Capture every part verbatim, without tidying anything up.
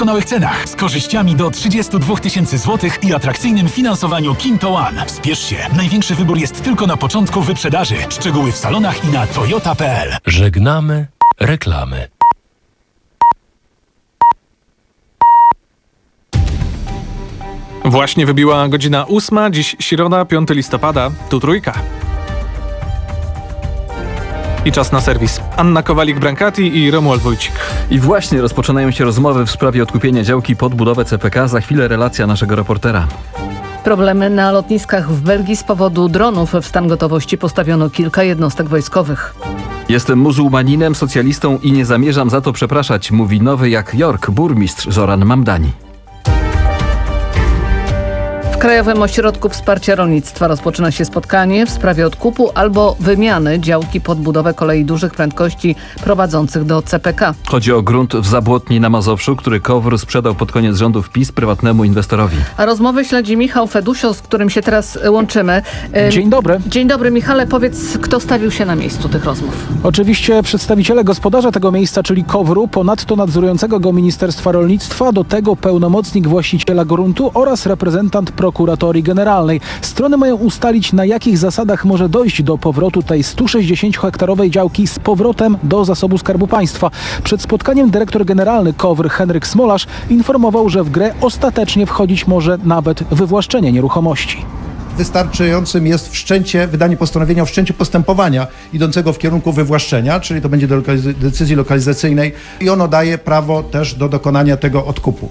doskonałych cenach z korzyściami do trzydzieści dwa tysięcy złotych i atrakcyjnym finansowaniu Kinto One. Spiesz się, największy wybór jest tylko na początku wyprzedaży. Szczegóły w salonach i na toyota kropka p l. Żegnamy reklamy. Właśnie wybiła godzina ósma, dziś środa, piątego listopada, tu Trójka. I czas na serwis. Anna Kowalik-Brankati i Romuald Wójcik. I właśnie rozpoczynają się rozmowy w sprawie odkupienia działki pod budowę C P K. Za chwilę relacja naszego reportera. Problemy na lotniskach w Belgii z powodu dronów. W stan gotowości postawiono kilka jednostek wojskowych. Jestem muzułmaninem, socjalistą i nie zamierzam za to przepraszać, mówi Nowy jak Jork burmistrz Zoran Mamdani. W Krajowym Ośrodku Wsparcia Rolnictwa rozpoczyna się spotkanie w sprawie odkupu albo wymiany działki pod budowę kolei dużych prędkości prowadzących do C P K. Chodzi o grunt w Zabłotni na Mazowszu, który KOWR sprzedał pod koniec rządów PiS prywatnemu inwestorowi. A rozmowy śledzi Michał Fedusio, z którym się teraz łączymy. Dzień dobry. Dzień dobry, Michale. Powiedz, kto stawił się na miejscu tych rozmów? Oczywiście przedstawiciele gospodarza tego miejsca, czyli KOWR-u, ponadto nadzorującego go Ministerstwa Rolnictwa, do tego pełnomocnik właściciela gruntu oraz reprezentant Prokuratorii Generalnej. Strony mają ustalić, na jakich zasadach może dojść do powrotu tej stu sześćdziesięciohektarowej działki z powrotem do zasobu Skarbu Państwa. Przed spotkaniem dyrektor generalny KOWR Henryk Smolarz informował, że w grę ostatecznie wchodzić może nawet wywłaszczenie nieruchomości. Wystarczającym jest wszczęcie, wydanie postanowienia o wszczęciu postępowania idącego w kierunku wywłaszczenia, czyli to będzie do lokaliz- decyzji lokalizacyjnej i ono daje prawo też do dokonania tego odkupu.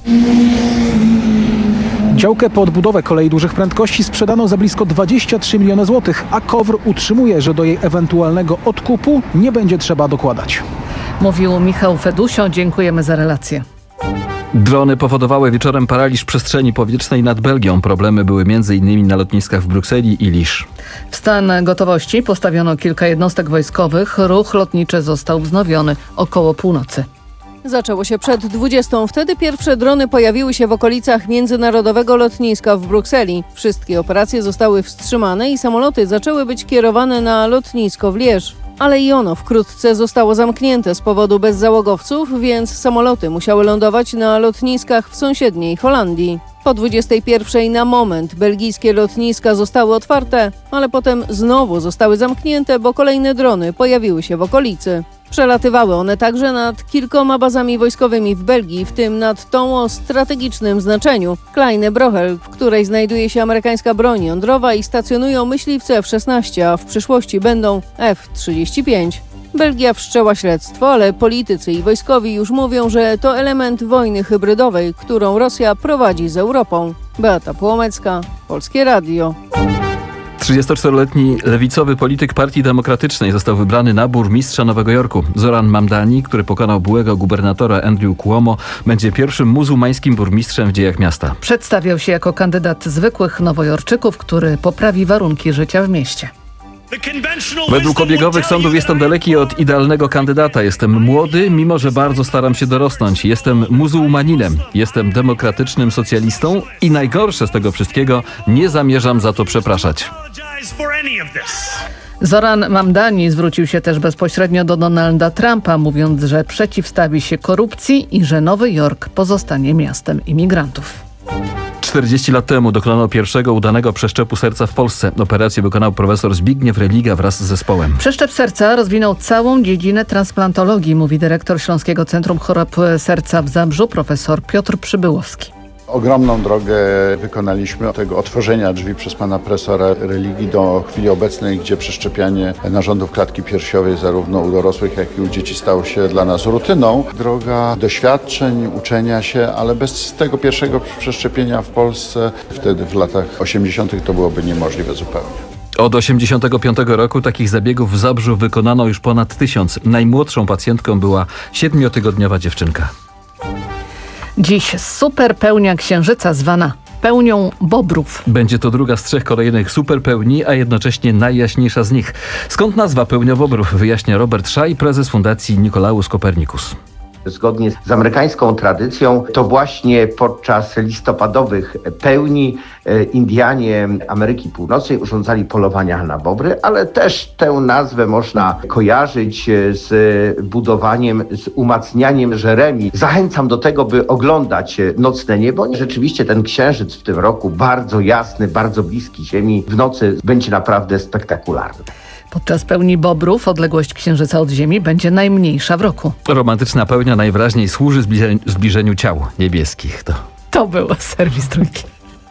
Działkę pod budowę kolei dużych prędkości sprzedano za blisko dwadzieścia trzy miliony złotych, a KOWR utrzymuje, że do jej ewentualnego odkupu nie będzie trzeba dokładać. Mówił Michał Fedusio. Dziękujemy za relację. Drony powodowały wieczorem paraliż przestrzeni powietrznej nad Belgią. Problemy były między innymi na lotniskach w Brukseli i Lisz. W stan gotowości postawiono kilka jednostek wojskowych. Ruch lotniczy został wznowiony około północy. Zaczęło się przed dwudziestą. Wtedy pierwsze drony pojawiły się w okolicach międzynarodowego lotniska w Brukseli. Wszystkie operacje zostały wstrzymane i samoloty zaczęły być kierowane na lotnisko w Liège. Ale i ono wkrótce zostało zamknięte z powodu bezzałogowców, więc samoloty musiały lądować na lotniskach w sąsiedniej Holandii. Po dwudziestej pierwszej na moment belgijskie lotniska zostały otwarte, ale potem znowu zostały zamknięte, bo kolejne drony pojawiły się w okolicy. Przelatywały one także nad kilkoma bazami wojskowymi w Belgii, w tym nad tą o strategicznym znaczeniu, Kleine Brochel, w której znajduje się amerykańska broń jądrowa i stacjonują myśliwce F szesnaście, a w przyszłości będą F trzydzieści pięć. Belgia wszczęła śledztwo, ale politycy i wojskowi już mówią, że to element wojny hybrydowej, którą Rosja prowadzi z Europą. Beata Płomecka, Polskie Radio. trzydziestoczteroletni lewicowy polityk Partii Demokratycznej został wybrany na burmistrza Nowego Jorku. Zoran Mamdani, który pokonał byłego gubernatora Andrew Cuomo, będzie pierwszym muzułmańskim burmistrzem w dziejach miasta. Przedstawiał się jako kandydat zwykłych nowojorczyków, który poprawi warunki życia w mieście. Według obiegowych sądów jestem daleki od idealnego kandydata. Jestem młody, mimo że bardzo staram się dorosnąć. Jestem muzułmaninem, jestem demokratycznym socjalistą i najgorsze z tego wszystkiego, nie zamierzam za to przepraszać. Zoran Mamdani zwrócił się też bezpośrednio do Donalda Trumpa, mówiąc, że przeciwstawi się korupcji i że Nowy Jork pozostanie miastem imigrantów. czterdzieści lat temu dokonano pierwszego udanego przeszczepu serca w Polsce. Operację wykonał profesor Zbigniew Religa wraz z zespołem. Przeszczep serca rozwinął całą dziedzinę transplantologii, mówi dyrektor Śląskiego Centrum Chorób Serca w Zabrzu, profesor Piotr Przybyłowski. Ogromną drogę wykonaliśmy od tego otworzenia drzwi przez pana profesora Religii do chwili obecnej, gdzie przeszczepianie narządów klatki piersiowej zarówno u dorosłych, jak i u dzieci stało się dla nas rutyną. Droga doświadczeń, uczenia się, ale bez tego pierwszego przeszczepienia w Polsce, wtedy w latach osiemdziesiątych to byłoby niemożliwe zupełnie. Od osiemdziesiątego piątego roku takich zabiegów w Zabrzu wykonano już ponad tysiąc. Najmłodszą pacjentką była siedmiotygodniowa dziewczynka. Dziś super pełnia księżyca zwana pełnią bobrów. Będzie to druga z trzech kolejnych superpełni, a jednocześnie najjaśniejsza z nich. Skąd nazwa pełnia bobrów, wyjaśnia Robert Szaj, prezes Fundacji Nicolaus Copernicus. Zgodnie z amerykańską tradycją to właśnie podczas listopadowych pełni Indianie Ameryki Północnej urządzali polowania na bobry, ale też tę nazwę można kojarzyć z budowaniem, z umacnianiem żeremi. Zachęcam do tego, by oglądać nocne niebo. Rzeczywiście ten księżyc w tym roku bardzo jasny, bardzo bliski Ziemi. W nocy będzie naprawdę spektakularny. Podczas pełni bobrów odległość Księżyca od Ziemi będzie najmniejsza w roku. Romantyczna pełnia najwyraźniej służy zbliżeniu, zbliżeniu ciał niebieskich. To, to był serwis Trójki.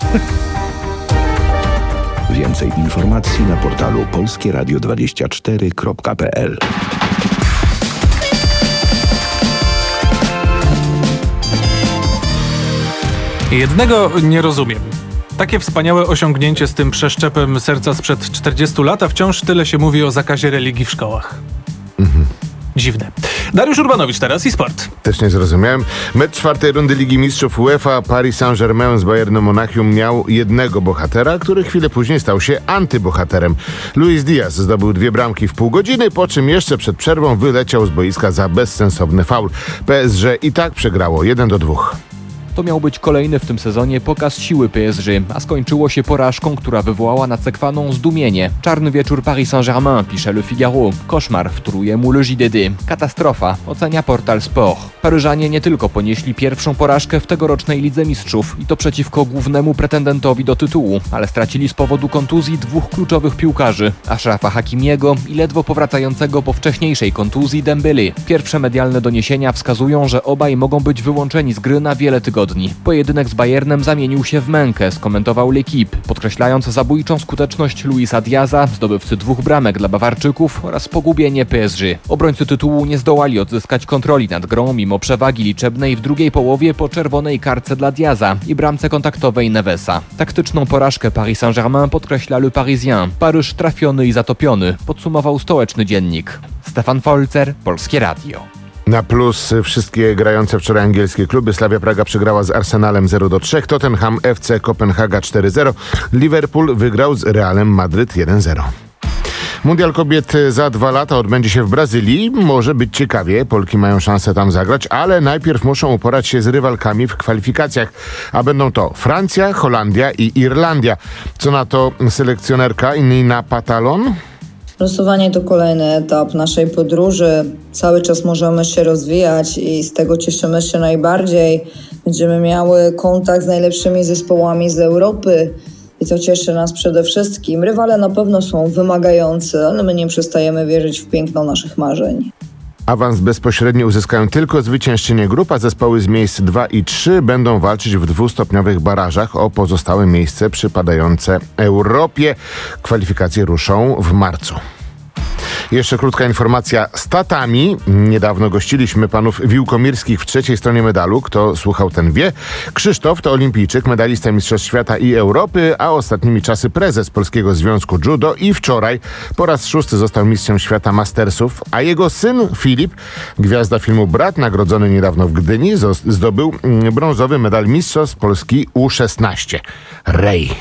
Więcej informacji na portalu polskie radio dwadzieścia cztery kropka p l. Jednego nie rozumiem. Takie wspaniałe osiągnięcie z tym przeszczepem serca sprzed czterdziestu lat, a wciąż tyle się mówi o zakazie religii w szkołach. Mhm. Dziwne. Dariusz Urbanowicz teraz i sport. Też nie zrozumiałem. Mecz czwartej rundy Ligi Mistrzów UEFA Paris Saint-Germain z Bayernem Monachium miał jednego bohatera, który chwilę później stał się antybohaterem. Luis Diaz zdobył dwie bramki w pół godziny, po czym jeszcze przed przerwą wyleciał z boiska za bezsensowny faul. P S G i tak przegrało jeden do dwóch. To miał być kolejny w tym sezonie pokaz siły P S G, a skończyło się porażką, która wywołała nacekwaną zdumienie. Czarny wieczór Paris Saint-Germain, pisze Le Figaro. Koszmar, wtóruje mu Le J D D. Katastrofa, ocenia portal Sport. Paryżanie nie tylko ponieśli pierwszą porażkę w tegorocznej Lidze Mistrzów i to przeciwko głównemu pretendentowi do tytułu, ale stracili z powodu kontuzji dwóch kluczowych piłkarzy, Ashrafa Hakimiego i ledwo powracającego po wcześniejszej kontuzji Dembélé. Pierwsze medialne doniesienia wskazują, że obaj mogą być wyłączeni z gry na wiele tygodni. Pojedynek z Bayernem zamienił się w mękę, skomentował L'Équipe, podkreślając zabójczą skuteczność Luisa Diaza, zdobywcy dwóch bramek dla Bawarczyków oraz pogubienie P S G. Obrońcy tytułu nie zdołali odzyskać kontroli nad grą mimo przewagi liczebnej w drugiej połowie po czerwonej kartce dla Diaza i bramce kontaktowej Nevesa. Taktyczną porażkę Paris Saint-Germain podkreśla Le Parisien. Paryż trafiony i zatopiony, podsumował stołeczny dziennik. Stefan Folzer, Polskie Radio. Na plus wszystkie grające wczoraj angielskie kluby. Slavia Praga przegrała z Arsenalem zero do trzech, Tottenham F C Kopenhaga cztery zero, Liverpool wygrał z Realem Madryt jeden zero. Mundial kobiet za dwa lata odbędzie się w Brazylii. Może być ciekawie, Polki mają szansę tam zagrać, ale najpierw muszą uporać się z rywalkami w kwalifikacjach, a będą to Francja, Holandia i Irlandia. Co na to selekcjonerka Nina Patalon? Losowanie to kolejny etap naszej podróży. Cały czas możemy się rozwijać i z tego cieszymy się najbardziej. Będziemy miały kontakt z najlepszymi zespołami z Europy i to cieszy nas przede wszystkim. Rywale na pewno są wymagający, ale my nie przestajemy wierzyć w piękno naszych marzeń. Awans bezpośredni uzyskają tylko zwyciężczynie grup, a zespoły z miejsc dwa i trzy będą walczyć w dwustopniowych barażach o pozostałe miejsce przypadające Europie. Kwalifikacje ruszą w marcu. Jeszcze krótka informacja z tatami. Niedawno gościliśmy panów Wiłkomirskich w trzeciej stronie medalu. Kto słuchał, ten wie. Krzysztof to olimpijczyk, medalista Mistrzostw Świata i Europy, a ostatnimi czasy prezes Polskiego Związku Judo i wczoraj po raz szósty został mistrzem świata Mastersów, a jego syn Filip, gwiazda filmu Brat, nagrodzony niedawno w Gdyni, zdobył brązowy medal Mistrzostw Polski U szesnaście. Rej.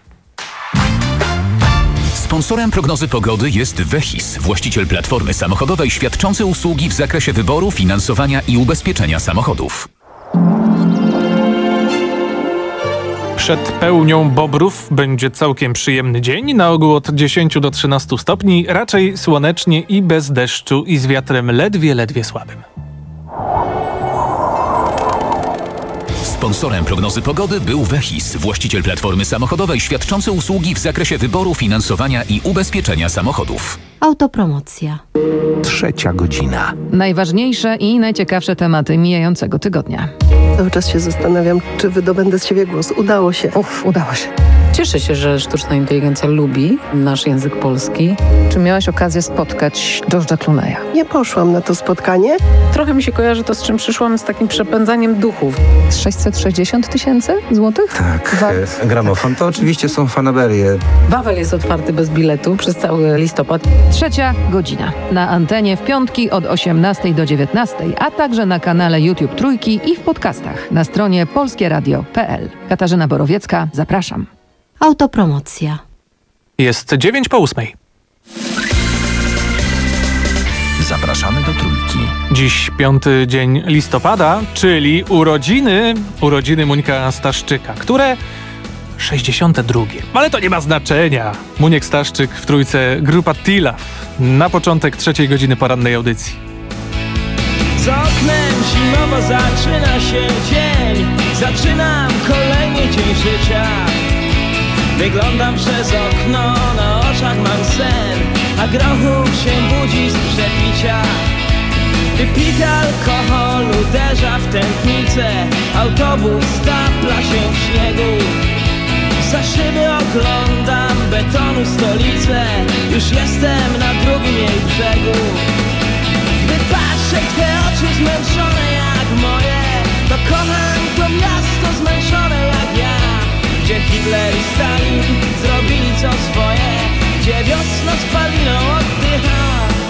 Sponsorem prognozy pogody jest Vehis, właściciel platformy samochodowej świadczący usługi w zakresie wyboru, finansowania i ubezpieczenia samochodów. Przed pełnią bobrów będzie całkiem przyjemny dzień, na ogół od dziesięciu do trzynastu stopni, raczej słonecznie i bez deszczu i z wiatrem ledwie, ledwie słabym. Sponsorem prognozy pogody był Vehis, właściciel platformy samochodowej świadczący usługi w zakresie wyboru, finansowania i ubezpieczenia samochodów. Autopromocja. Trzecia godzina. Najważniejsze i najciekawsze tematy mijającego tygodnia. Cały czas się zastanawiam, czy wydobędę z siebie głos. Udało się. Uff, udało się. Cieszę się, że sztuczna inteligencja lubi nasz język polski. Czy miałaś okazję spotkać George'a Clooney'a? Nie poszłam na to spotkanie. Trochę mi się kojarzy to, z czym przyszłam, z takim przepędzaniem duchów. sześćset sześćdziesiąt tysięcy złotych? Tak. Wa- Gramofon to oczywiście są fanaberie. Wawel jest otwarty bez biletu przez cały listopad. Trzecia godzina. Na antenie w piątki od osiemnastej do dziewiętnastej, a także na kanale YouTube Trójki i w podcastach na stronie polskie radio kropka p l. Katarzyna Borowiecka, zapraszam. Autopromocja. Jest dziewięć po ósmej. Zapraszamy do Trójki. Dziś piąty dzień listopada, czyli urodziny, urodziny Muńka Staszczyka, które sześćdziesiąte drugie. Ale to nie ma znaczenia. Muniek Staszczyk w trójce, grupa Tilaf. Na początek trzeciej godziny porannej audycji. Z oknem zimowo zaczyna się dzień. Zaczynam kolejny dzień życia. Wyglądam przez okno, na oczach mam sen, a grochów się budzi z przepicia. Wypity alkohol uderza w tętnicę, autobus stapla się w śniegu. Za szyby oglądam betonu stolicę, już jestem na drugim jej brzegu. Gdy patrzę w te oczy zmęczone jak moje, to kocham to miasto zmęczone jak ja. Gdzie Hitler i Stalin zrobili co swoje, gdzie wiosna spaliną oddycha.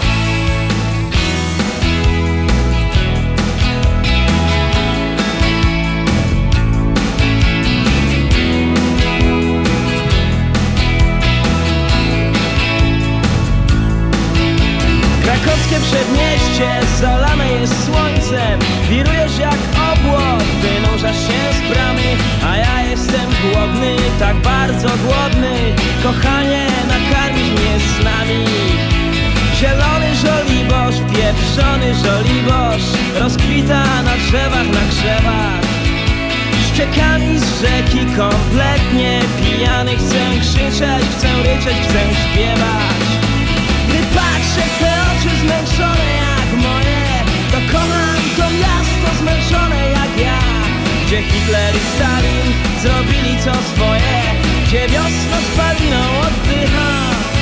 Krakowskie przedmieście zalane jest słońcem. Wirujesz jak obłok, wynurzasz się z bramy, a ja jestem głodny, tak bardzo głodny. Kochanie, nakarmisz mnie z nami. Zielony żoliborz, pieprzony żoliborz rozkwita na drzewach, na krzewach. Ściekami z rzeki kompletnie pijany, chcę krzyczeć, chcę ryczeć, chcę śpiewać. Gdy patrzę w te oczy zmęczone jak moje, to kocham to miasto zmęczone jak ja. Gdzie Hitler i Stalin zrobili co swoje, gdzie wiosna spaliną oddycha.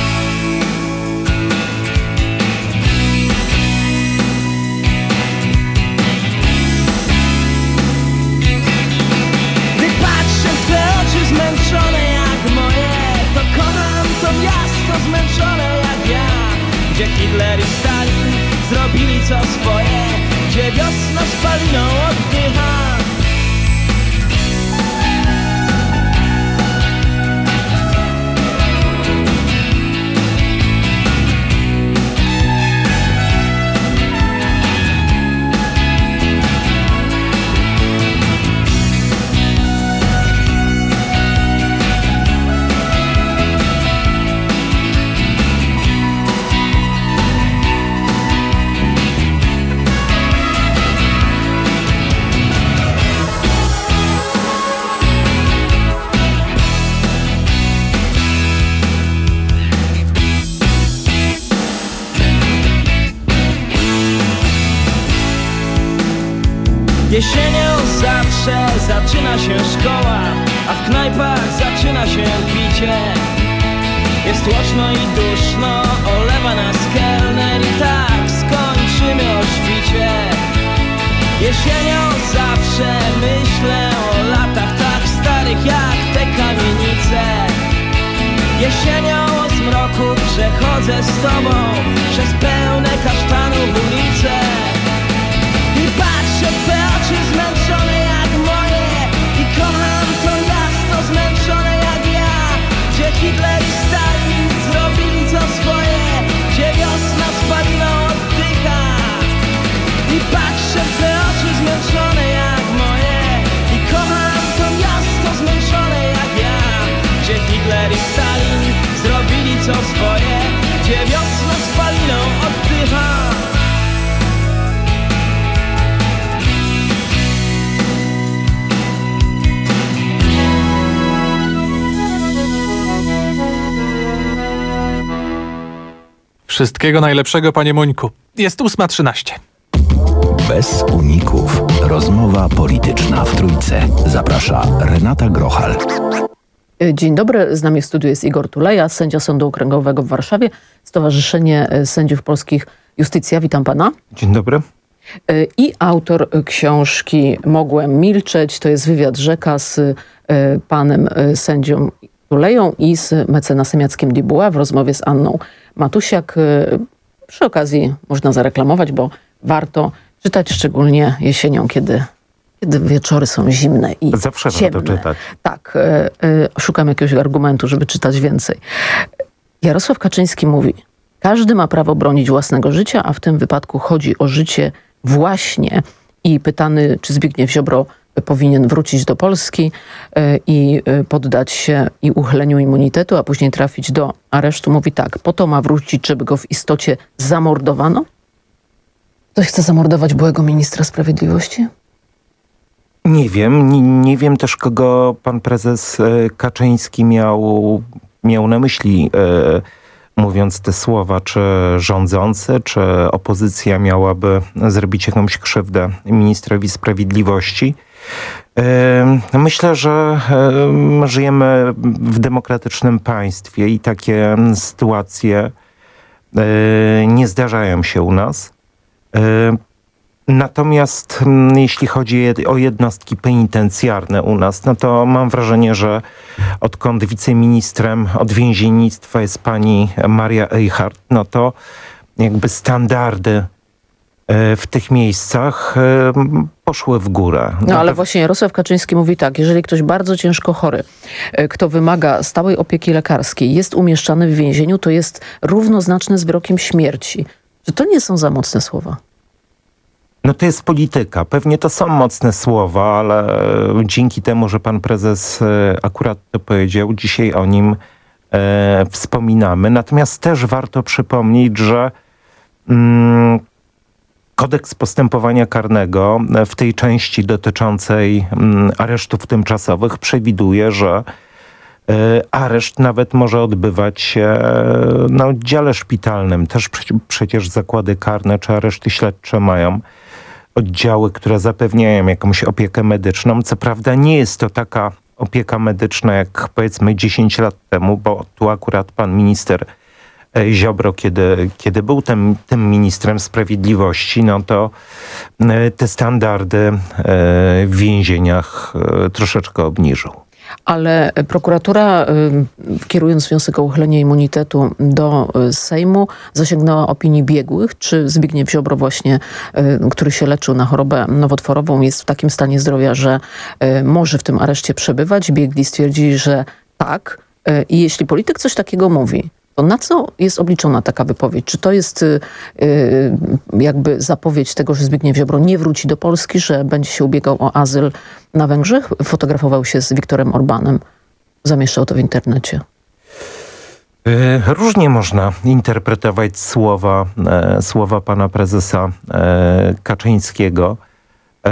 Gdy patrzę w te oczy zmęczone jak moje, to kocham to miasto zmęczone jak ja. Gdzie Hitler i Stalin zrobili co swoje, gdzie wiosna spaliną oddycha. Jesienią zawsze zaczyna się szkoła, a w knajpach zaczyna się picie. Jest tłoczno i duszno, olewa nas kelner i tak skończymy o świcie. Jesienią zawsze myślę o latach tak starych jak te kamienice. Jesienią o zmroku przechodzę z tobą przez pełne kasztanów ulice. I patrzę w te oczy zmęczone jak moje i kocham to miasto zmęczone jak ja. Gdzie Hitler i Stalin zrobili co swoje, gdzie wiosna spaliną oddycha. I patrzę w te oczy zmęczone jak moje i kocham to miasto zmęczone jak ja. Gdzie Hitler i Stalin zrobili co swoje, gdzie wiosna spaliną oddycha. Wszystkiego najlepszego, panie Muńku. Jest ósma trzynaście. Bez uników. Rozmowa polityczna w Trójce. Zaprasza Renata Grochal. Dzień dobry, z nami w studiu jest Igor Tuleja, sędzia Sądu Okręgowego w Warszawie, Stowarzyszenie Sędziów Polskich Justycja. Witam pana. Dzień dobry. I autor książki Mogłem milczeć. To jest wywiad rzeka z panem sędzią Tuleją i z mecenasem Jackiem Dibuła w rozmowie z Anną Matusiak. Przy okazji można zareklamować, bo warto czytać, szczególnie jesienią, kiedy, kiedy wieczory są zimne i Zawsze ciemne. warto czytać. Tak, y, y, szukam jakiegoś argumentu, żeby czytać więcej. Jarosław Kaczyński mówi: każdy ma prawo bronić własnego życia, a w tym wypadku chodzi o życie właśnie i pytany, czy Zbigniew Ziobro powinien wrócić do Polski i poddać się i uchyleniu immunitetu, a później trafić do aresztu, mówi tak: po to ma wrócić, żeby go w istocie zamordowano? Ktoś chce zamordować byłego ministra sprawiedliwości? Nie wiem. Nie, nie wiem też, kogo pan prezes Kaczyński miał, miał na myśli, e, mówiąc te słowa. Czy rządzący, czy opozycja miałaby zrobić jakąś krzywdę ministrowi sprawiedliwości? Myślę, że żyjemy w demokratycznym państwie i takie sytuacje nie zdarzają się u nas. Natomiast jeśli chodzi o jednostki penitencjarne u nas, no to mam wrażenie, że odkąd wiceministrem od więziennictwa jest pani Maria Eichhardt, no to jakby standardy w tych miejscach poszły w górę. No ale właśnie Jarosław Kaczyński mówi tak: jeżeli ktoś bardzo ciężko chory, kto wymaga stałej opieki lekarskiej, jest umieszczany w więzieniu, to jest równoznaczne z wyrokiem śmierci. Czy to nie są za mocne słowa? No to jest polityka. Pewnie to są mocne słowa, ale dzięki temu, że pan prezes akurat to powiedział, dzisiaj o nim e, wspominamy. Natomiast też warto przypomnieć, że mm, Kodeks postępowania karnego w tej części dotyczącej mm, aresztów tymczasowych przewiduje, że e, areszt nawet może odbywać się na oddziale szpitalnym. Też przecież, przecież zakłady karne czy areszty śledcze mają oddziały, które zapewniają jakąś opiekę medyczną. Co prawda nie jest to taka opieka medyczna jak powiedzmy dziesięć lat temu, bo tu akurat pan minister Ziobro, kiedy, kiedy był tym, tym ministrem sprawiedliwości, no to te standardy w więzieniach troszeczkę obniżył. Ale prokuratura, kierując wniosek o uchylenie immunitetu do Sejmu, zasięgnęła opinii biegłych. Czy Zbigniew Ziobro właśnie, który się leczył na chorobę nowotworową, jest w takim stanie zdrowia, że może w tym areszcie przebywać? Biegli stwierdzili, że tak. I jeśli polityk coś takiego mówi, to na co jest obliczona taka wypowiedź? Czy to jest yy, jakby zapowiedź tego, że Zbigniew Ziobro nie wróci do Polski, że będzie się ubiegał o azyl na Węgrzech? Fotografował się z Viktorem Orbánem. Zamieszczał to w internecie. Różnie można interpretować słowa, e, słowa pana prezesa e, Kaczyńskiego. E,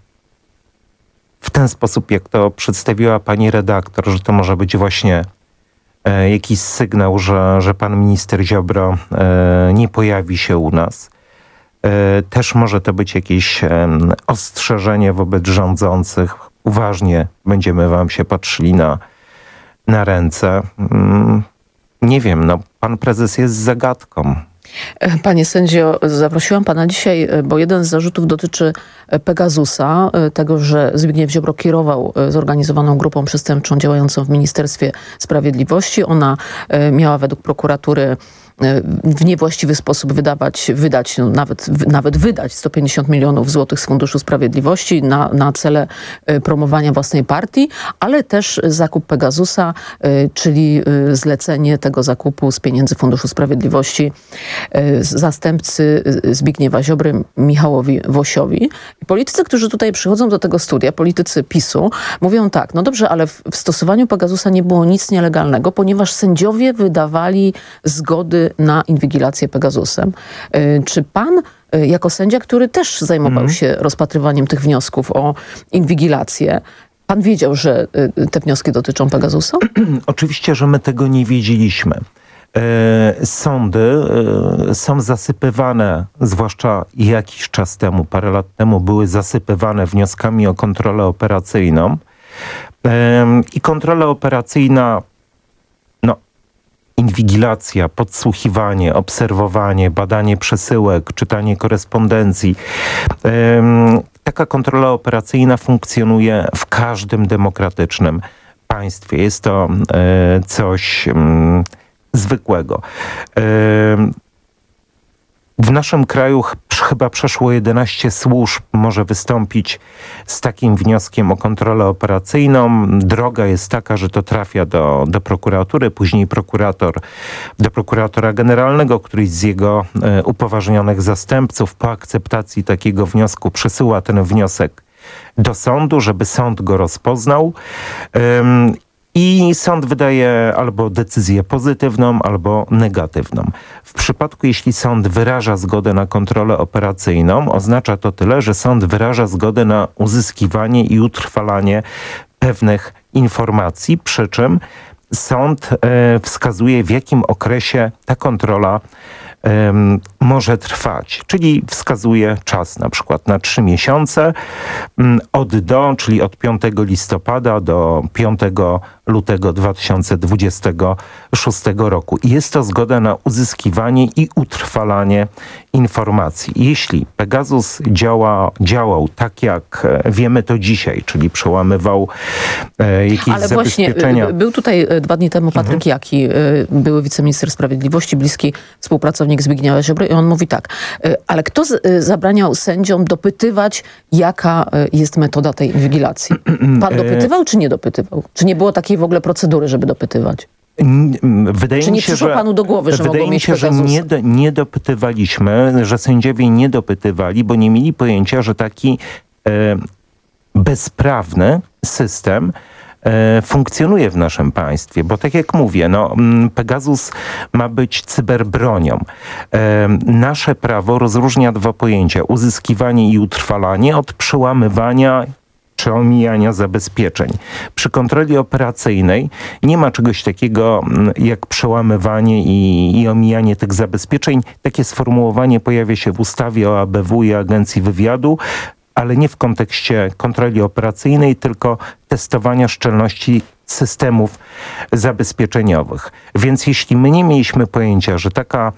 w ten sposób, jak to przedstawiła pani redaktor, że to może być właśnie e, jakiś sygnał, że, że pan minister Ziobro e, nie pojawi się u nas. E, też może to być jakieś e, ostrzeżenie wobec rządzących. Uważnie będziemy wam się patrzyli na, na ręce. Mm. Nie wiem, no pan prezes jest zagadką. Panie sędzio, zaprosiłam pana dzisiaj, bo jeden z zarzutów dotyczy Pegasusa, tego, że Zbigniew Ziobro kierował zorganizowaną grupą przestępczą działającą w Ministerstwie Sprawiedliwości. Ona miała według prokuratury w niewłaściwy sposób wydawać, wydać, no nawet, nawet wydać sto pięćdziesiąt milionów złotych z Funduszu Sprawiedliwości na, na cele promowania własnej partii, ale też zakup Pegasusa, czyli zlecenie tego zakupu z pieniędzy Funduszu Sprawiedliwości zastępcy Zbigniewa Ziobry, Michałowi Wosiowi. I politycy, którzy tutaj przychodzą do tego studia, politycy PiSu, mówią tak: no dobrze, ale w, w stosowaniu Pegasusa nie było nic nielegalnego, ponieważ sędziowie wydawali zgody na inwigilację Pegasusem. Czy pan, jako sędzia, który też zajmował mm. się rozpatrywaniem tych wniosków o inwigilację, pan wiedział, że te wnioski dotyczą Pegasusa? Oczywiście, że my tego nie wiedzieliśmy. E, sądy e, są zasypywane, zwłaszcza jakiś czas temu, parę lat temu, były zasypywane wnioskami o kontrolę operacyjną. E, I kontrola operacyjna, inwigilacja, podsłuchiwanie, obserwowanie, badanie przesyłek, czytanie korespondencji. Taka kontrola operacyjna funkcjonuje w każdym demokratycznym państwie. Jest to coś zwykłego. W naszym kraju chyba przeszło jedenaście służb może wystąpić z takim wnioskiem o kontrolę operacyjną. Droga jest taka, że to trafia do, do prokuratury, później prokurator do prokuratora generalnego, któryś z jego e, upoważnionych zastępców po akceptacji takiego wniosku przesyła ten wniosek do sądu, żeby sąd go rozpoznał. Ym, I sąd wydaje albo decyzję pozytywną, albo negatywną. W przypadku, jeśli sąd wyraża zgodę na kontrolę operacyjną, oznacza to tyle, że sąd wyraża zgodę na uzyskiwanie i utrwalanie pewnych informacji, przy czym sąd e, wskazuje, w jakim okresie ta kontrola e, może trwać. Czyli wskazuje czas na przykład na trzy miesiące m, od do, czyli od piątego listopada do piątego lutego dwa tysiące dwudziestego szóstego roku. I jest to zgoda na uzyskiwanie i utrwalanie informacji. Jeśli Pegasus działa, działał tak, jak wiemy to dzisiaj, czyli przełamywał e, jakieś Ale zabezpieczenia... właśnie był tutaj dwa dni temu Patryk mhm. Jaki, były wiceminister sprawiedliwości, bliski współpracownik Zbigniewa Ziobry, i on mówi tak, ale kto z, zabraniał sędziom dopytywać, jaka jest metoda tej inwigilacji? Pan dopytywał, czy nie dopytywał? Czy nie było takiej w ogóle procedury, żeby dopytywać? Wydaje Czy nie mi się, przyszło że, panu do głowy, że wydaje mogą mi mieć się, że nie, do, nie dopytywaliśmy, że sędziowie nie dopytywali, bo nie mieli pojęcia, że taki e, bezprawny system e, funkcjonuje w naszym państwie. Bo tak jak mówię, no, Pegasus ma być cyberbronią. E, nasze prawo rozróżnia dwa pojęcia. Uzyskiwanie i utrwalanie od przełamywania czy omijania zabezpieczeń. Przy kontroli operacyjnej nie ma czegoś takiego jak przełamywanie i, i omijanie tych zabezpieczeń. Takie sformułowanie pojawia się w ustawie o A B W i Agencji Wywiadu, ale nie w kontekście kontroli operacyjnej, tylko testowania szczelności systemów zabezpieczeniowych. Więc jeśli my nie mieliśmy pojęcia, że taka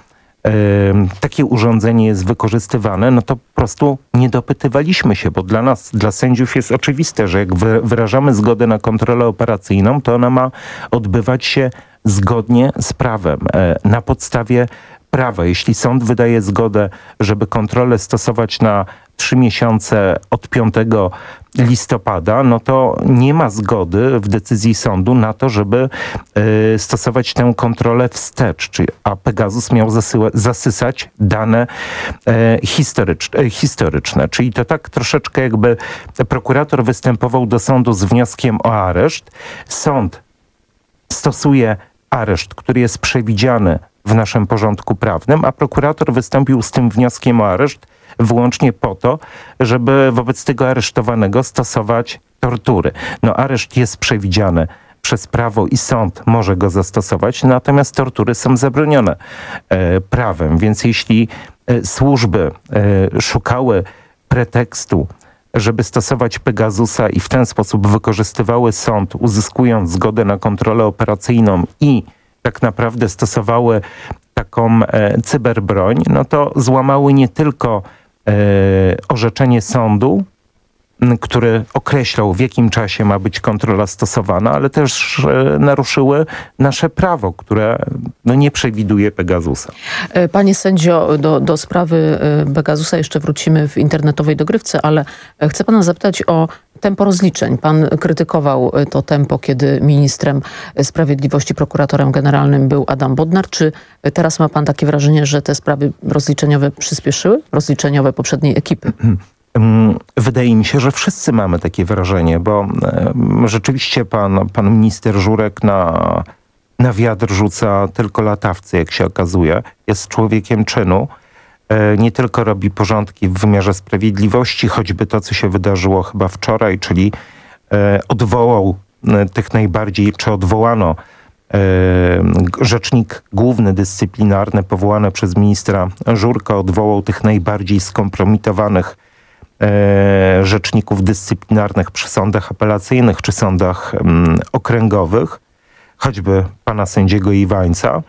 takie urządzenie jest wykorzystywane, no to po prostu nie dopytywaliśmy się, bo dla nas, dla sędziów jest oczywiste, że jak wyrażamy zgodę na kontrolę operacyjną, to ona ma odbywać się zgodnie z prawem, na podstawie prawa. Jeśli sąd wydaje zgodę, żeby kontrolę stosować na trzy miesiące od piątego listopada, no to nie ma zgody w decyzji sądu na to, żeby y, stosować tę kontrolę wstecz, czyli, a Pegasus miał zasyła, zasysać dane y, historycz, y, historyczne. Czyli to tak troszeczkę jakby prokurator występował do sądu z wnioskiem o areszt. Sąd stosuje areszt, który jest przewidziany w naszym porządku prawnym, a prokurator wystąpił z tym wnioskiem o areszt wyłącznie po to, żeby wobec tego aresztowanego stosować tortury. No areszt jest przewidziany przez prawo i sąd może go zastosować, natomiast tortury są zabronione e, prawem. Więc jeśli e, służby e, szukały pretekstu, żeby stosować Pegasusa i w ten sposób wykorzystywały sąd, uzyskując zgodę na kontrolę operacyjną i tak naprawdę stosowały taką e, cyberbroń, no to złamały nie tylko e, orzeczenie sądu, m, który określał, w jakim czasie ma być kontrola stosowana, ale też e, naruszyły nasze prawo, które no, nie przewiduje Pegasusa. Panie sędzio, do, do sprawy Pegasusa jeszcze wrócimy w internetowej dogrywce, ale chcę pana zapytać o tempo rozliczeń. Pan krytykował to tempo, kiedy ministrem sprawiedliwości, prokuratorem generalnym był Adam Bodnar. Czy teraz ma pan takie wrażenie, że te sprawy rozliczeniowe przyspieszyły? Rozliczeniowe poprzedniej ekipy? Wydaje mi się, że wszyscy mamy takie wrażenie, bo rzeczywiście pan, pan minister Żurek na, na wiatr rzuca tylko latawcy, jak się okazuje. Jest człowiekiem czynu. Nie tylko robi porządki w wymiarze sprawiedliwości, choćby to, co się wydarzyło chyba wczoraj, czyli odwołał tych najbardziej, czy odwołano rzecznik główny dyscyplinarny powołany przez ministra Żurka, odwołał tych najbardziej skompromitowanych rzeczników dyscyplinarnych przy sądach apelacyjnych czy sądach okręgowych, choćby pana sędziego Iwańca.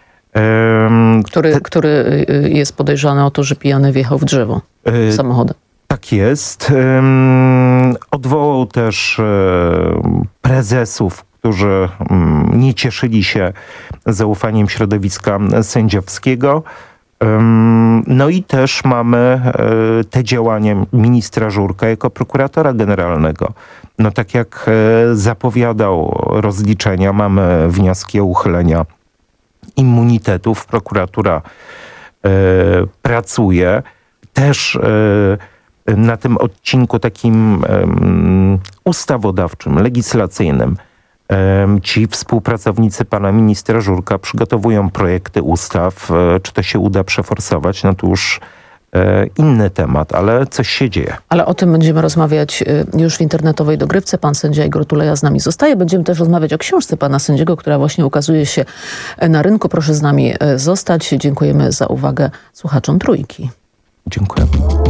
Który, te, który jest podejrzany o to, że pijany wjechał w drzewo yy, samochodem. Tak jest. Yy, odwołał też yy, prezesów, którzy yy, nie cieszyli się zaufaniem środowiska sędziowskiego. No i też mamy te działania ministra Żurka jako prokuratora generalnego. No tak jak zapowiadał rozliczenia, mamy wnioski o uchylenia immunitetów. Prokuratura pracuje też na tym odcinku takim ustawodawczym, legislacyjnym. Ci współpracownicy pana ministra Żurka przygotowują projekty ustaw. Czy to się uda przeforsować? No to już inny temat, ale coś się dzieje. Ale o tym będziemy rozmawiać już w internetowej dogrywce. Pan sędzia Igor Tuleja z nami zostaje. Będziemy też rozmawiać o książce pana sędziego, która właśnie ukazuje się na rynku. Proszę z nami zostać. Dziękujemy za uwagę słuchaczom Trójki. Dziękuję.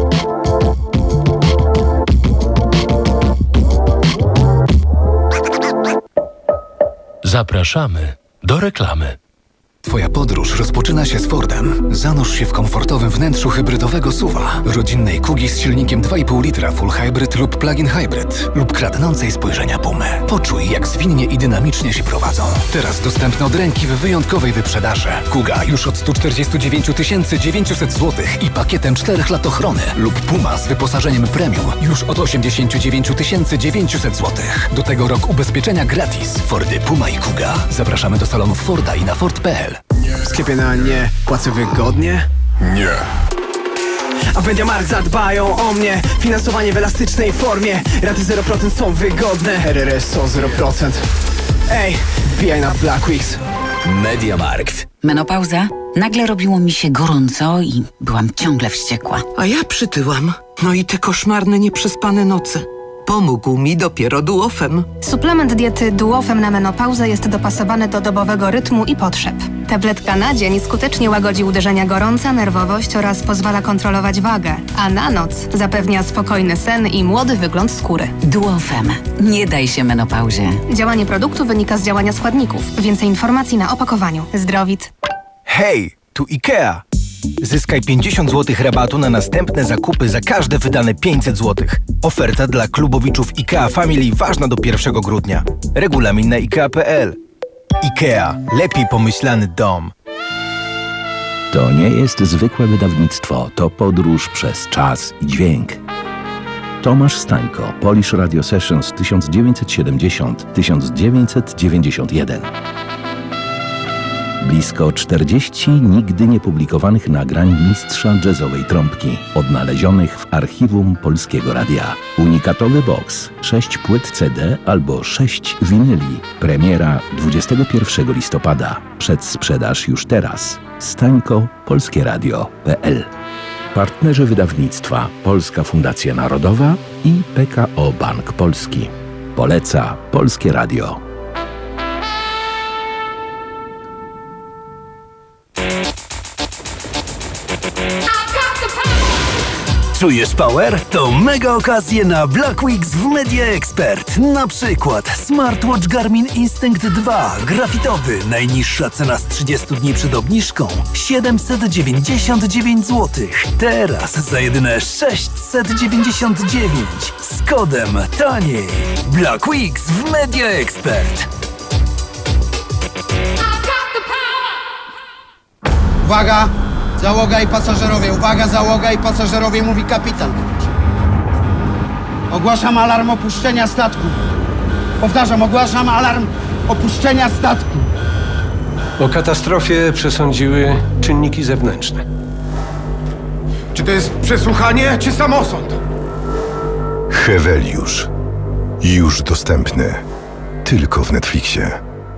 Zapraszamy do reklamy. Twoja podróż rozpoczyna się z Fordem. Zanurz się w komfortowym wnętrzu hybrydowego suwa, rodzinnej Kugi z silnikiem dwa i pół litra full hybrid lub plug-in hybrid lub kradnącej spojrzenia Pumy. Poczuj, jak zwinnie i dynamicznie się prowadzą. Teraz dostępne od ręki w wyjątkowej wyprzedaży. Kuga już od sto czterdzieści dziewięć tysięcy dziewięćset złotych i pakietem czterech lat ochrony lub Puma z wyposażeniem premium już od osiemdziesiąt dziewięć tysięcy dziewięćset złotych. Do tego rok ubezpieczenia gratis. Fordy Puma i Kuga. Zapraszamy do salonów Forda i na Ford kropka p l. W sklepie na nie płacę wygodnie? Nie. A w MediaMarkt zadbają o mnie. Finansowanie w elastycznej formie. Raty zero procent są wygodne. R R S są zero procent. Ej, wbijaj na Blackweeks. MediaMarkt. Menopauza? Nagle robiło mi się gorąco i byłam ciągle wściekła. A ja przytyłam. No i te koszmarne, nieprzespane noce. Pomógł mi dopiero Duofem. Suplement diety Duofem na menopauzę jest dopasowany do dobowego rytmu i potrzeb. Tabletka na dzień skutecznie łagodzi uderzenia gorąca, nerwowość oraz pozwala kontrolować wagę, a na noc zapewnia spokojny sen i młody wygląd skóry. Duofem. Nie daj się menopauzie. Działanie produktu wynika z działania składników. Więcej informacji na opakowaniu. Zdrowit. Hej, tu IKEA. Zyskaj pięćdziesiąt złotych rabatu na następne zakupy za każde wydane pięćset złotych. Oferta dla klubowiczów IKEA Family ważna do pierwszego grudnia. Regulamin na ikea kropka p l. IKEA. Lepiej pomyślany dom. To nie jest zwykłe wydawnictwo, to podróż przez czas i dźwięk. Tomasz Stańko, Polish Radio Sessions tysiąc dziewięćset siedemdziesiąt do tysiąc dziewięćset dziewięćdziesiąt jeden. Blisko czterdzieści nigdy niepublikowanych nagrań mistrza jazzowej trąbki, odnalezionych w archiwum Polskiego Radia. Unikatowy boks, sześć płyt C D albo sześć winyli. Premiera dwudziestego pierwszego listopada. Przedsprzedaż już teraz. Stańko, Polskie Radio kropka p l. Partnerzy wydawnictwa Polska Fundacja Narodowa i P K O Bank Polski. Poleca Polskie Radio. Czujesz power? To mega okazje na Black Weeks w Media Expert. Na przykład smartwatch Garmin Instinct dwa grafitowy. Najniższa cena z trzydziestu dni przed obniżką siedemset dziewięćdziesiąt dziewięć złotych. Teraz za jedyne sześćset dziewięćdziesiąt dziewięć z kodem taniej. Black Weeks w Media Expert. Uwaga! Załoga i pasażerowie, uwaga, załoga i pasażerowie, mówi kapitan. Ogłaszam alarm opuszczenia statku. Powtarzam, ogłaszam alarm opuszczenia statku. O katastrofie przesądziły czynniki zewnętrzne. Czy to jest przesłuchanie, czy samosąd? Heweliusz. Już dostępny. Tylko w Netflixie.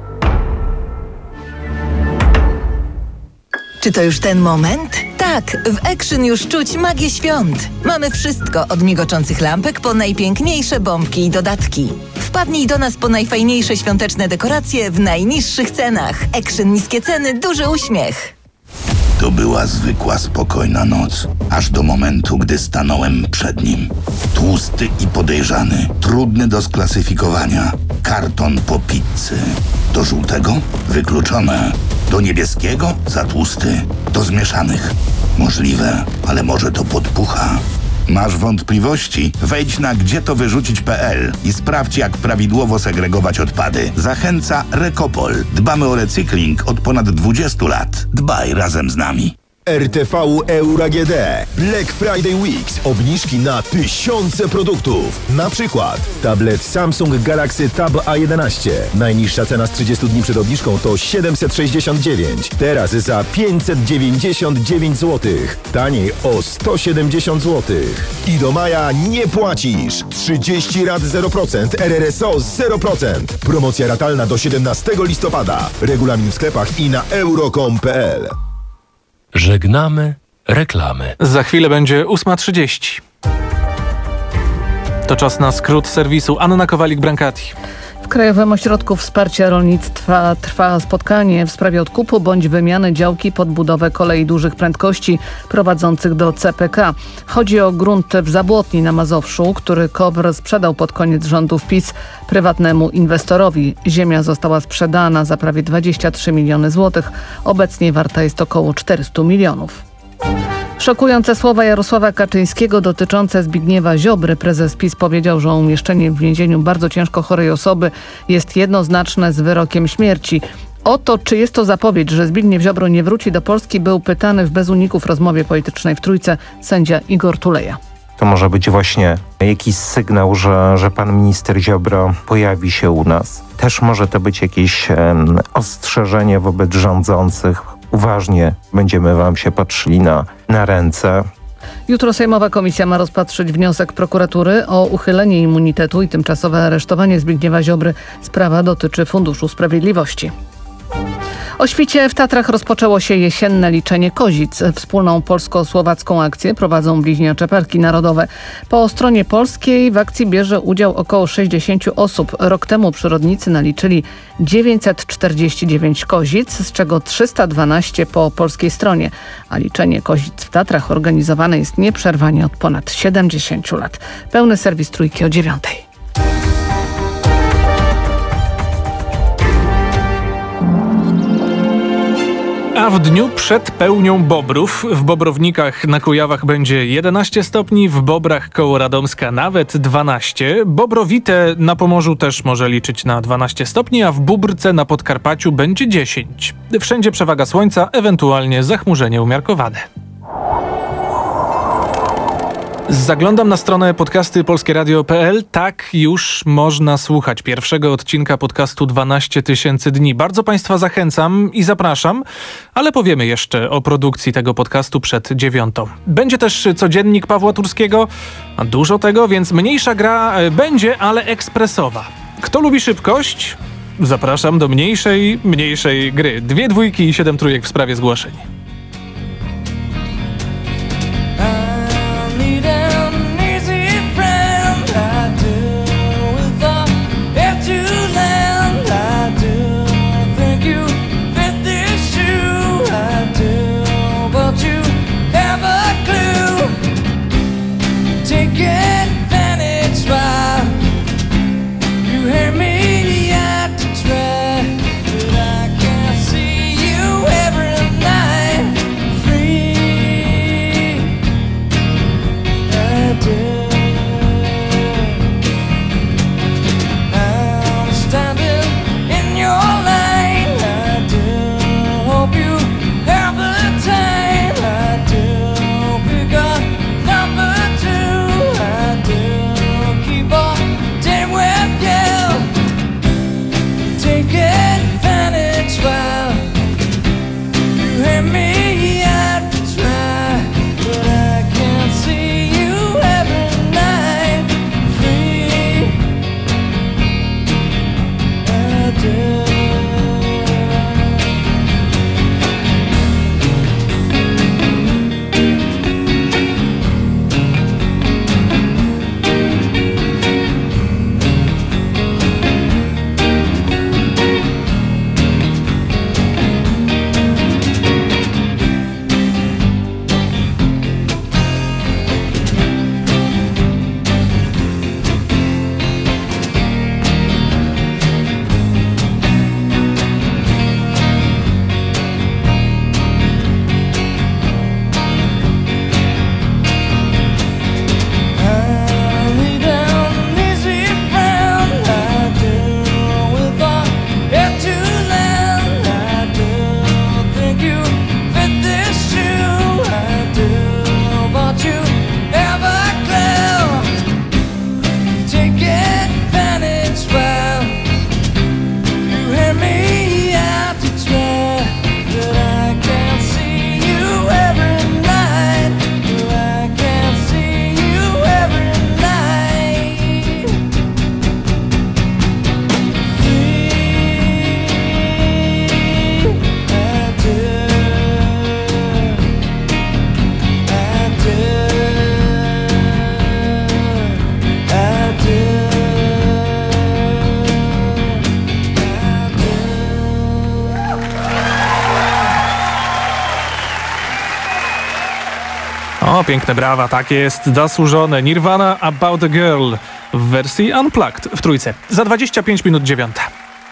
Czy to już ten moment? Tak, w Action już czuć magię świąt. Mamy wszystko, od migoczących lampek po najpiękniejsze bombki i dodatki. Wpadnij do nas po najfajniejsze świąteczne dekoracje w najniższych cenach. Action niskie ceny, duży uśmiech. To była zwykła, spokojna noc, aż do momentu, gdy stanąłem przed nim. Tłusty i podejrzany, trudny do sklasyfikowania. Karton po pizzy. Do żółtego? Wykluczone. Do niebieskiego? Za tłusty. Do zmieszanych? Możliwe, ale może to podpucha. Masz wątpliwości? Wejdź na gdzie to wyrzucić kropka p l i sprawdź, jak prawidłowo segregować odpady. Zachęca Recopol. Dbamy o recykling od ponad dwudziestu lat. Dbaj razem z nami. R T V Euro A G D. Black Friday Weeks. Obniżki na tysiące produktów. Na przykład tablet Samsung Galaxy Tab A jedenaście. Najniższa cena z trzydziestu dni przed obniżką to siedemset sześćdziesiąt dziewięć. Teraz za pięćset dziewięćdziesiąt dziewięć złotych. Taniej o sto siedemdziesiąt złotych. I do maja nie płacisz. trzydzieści rat zero procent. R R S O zero procent. Promocja ratalna do siedemnastego listopada. Regulamin w sklepach i na euro kropka com kropka p l. Żegnamy reklamy. Za chwilę będzie ósma trzydzieści. To czas na skrót serwisu. Anna Kowalik-Brankati. W Krajowym Ośrodku Wsparcia Rolnictwa trwa spotkanie w sprawie odkupu bądź wymiany działki pod budowę kolei dużych prędkości prowadzących do C P K. Chodzi o grunt w Zabłotni na Mazowszu, który K O W R sprzedał pod koniec rządów PiS prywatnemu inwestorowi. Ziemia została sprzedana za prawie dwadzieścia trzy miliony złotych. Obecnie warta jest około czterysta milionów. Szokujące słowa Jarosława Kaczyńskiego dotyczące Zbigniewa Ziobry. Prezes PiS powiedział, że umieszczenie w więzieniu bardzo ciężko chorej osoby jest jednoznaczne z wyrokiem śmierci. O to, czy jest to zapowiedź, że Zbigniew Ziobro nie wróci do Polski, był pytany w Bez uników rozmowie politycznej w Trójce sędzia Igor Tuleja. To może być właśnie jakiś sygnał, że, że pan minister Ziobro pojawi się u nas. Też może to być jakieś um, ostrzeżenie wobec rządzących. Uważnie będziemy wam się patrzyli na, na ręce. Jutro Sejmowa Komisja ma rozpatrzyć wniosek prokuratury o uchylenie immunitetu i tymczasowe aresztowanie Zbigniewa Ziobry. Sprawa dotyczy Funduszu Sprawiedliwości. O świcie w Tatrach rozpoczęło się jesienne liczenie kozic. Wspólną polsko-słowacką akcję prowadzą bliźniacze parki narodowe. Po stronie polskiej w akcji bierze udział około sześćdziesiąt osób. Rok temu przyrodnicy naliczyli dziewięćset czterdzieści dziewięć kozic, z czego trzysta dwanaście po polskiej stronie. A liczenie kozic w Tatrach organizowane jest nieprzerwanie od ponad siedemdziesięciu lat. Pełny serwis Trójki o dziewiątej. A w dniu przed pełnią Bobrów w Bobrownikach na Kujawach będzie jedenaście stopni, w Bobrach koło Radomska nawet dwanaście. Bobrowite na Pomorzu też może liczyć na dwanaście stopni, a w Bóbrce na Podkarpaciu będzie dziesięć. Wszędzie przewaga słońca, ewentualnie zachmurzenie umiarkowane. Zaglądam na stronę podcasty polskie radio kropka p l. Tak, już można słuchać pierwszego odcinka podcastu dwanaście tysięcy dni. Bardzo Państwa zachęcam i zapraszam, ale powiemy jeszcze o produkcji tego podcastu przed dziewiątą. Będzie też codziennik Pawła Turskiego, a dużo tego, więc mniejsza gra będzie, ale ekspresowa. Kto lubi szybkość? Zapraszam do mniejszej, mniejszej gry. Dwie dwójki i siedem trójek w sprawie zgłoszeń. Try, but I can't see you every night. O, piękne brawa, tak jest, zasłużone. Nirvana About a Girl w wersji Unplugged w trójce. Za dwadzieścia pięć minut dziewiąta.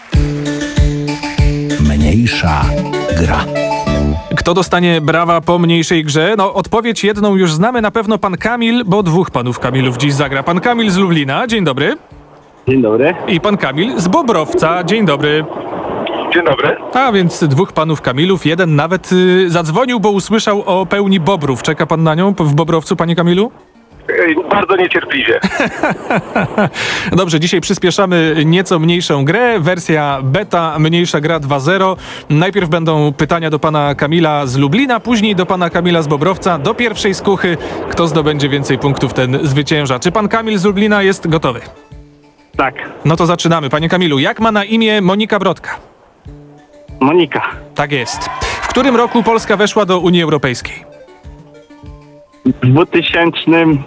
Mniejsza gra. Kto dostanie brawa po mniejszej grze? No, odpowiedź jedną już znamy, na pewno pan Kamil, bo dwóch panów Kamilów dziś zagra. Pan Kamil z Lublina, dzień dobry. Dzień dobry. I pan Kamil z Bobrowca, dzień dobry. Dzień dobry. A więc dwóch panów Kamilów, jeden nawet y, zadzwonił, bo usłyszał o pełni bobrów. Czeka pan na nią w Bobrowcu, panie Kamilu? Ej, bardzo niecierpliwie. Dobrze, dzisiaj przyspieszamy nieco mniejszą grę. Wersja beta, mniejsza gra dwa zero. Najpierw będą pytania do pana Kamila z Lublina, później do pana Kamila z Bobrowca. Do pierwszej skuchy, kto zdobędzie więcej punktów, ten zwycięża. Czy pan Kamil z Lublina jest gotowy? Tak. No to zaczynamy. Panie Kamilu, jak ma na imię Monika Brodka? Monika. Tak jest. W którym roku Polska weszła do Unii Europejskiej? W dwutysięcznym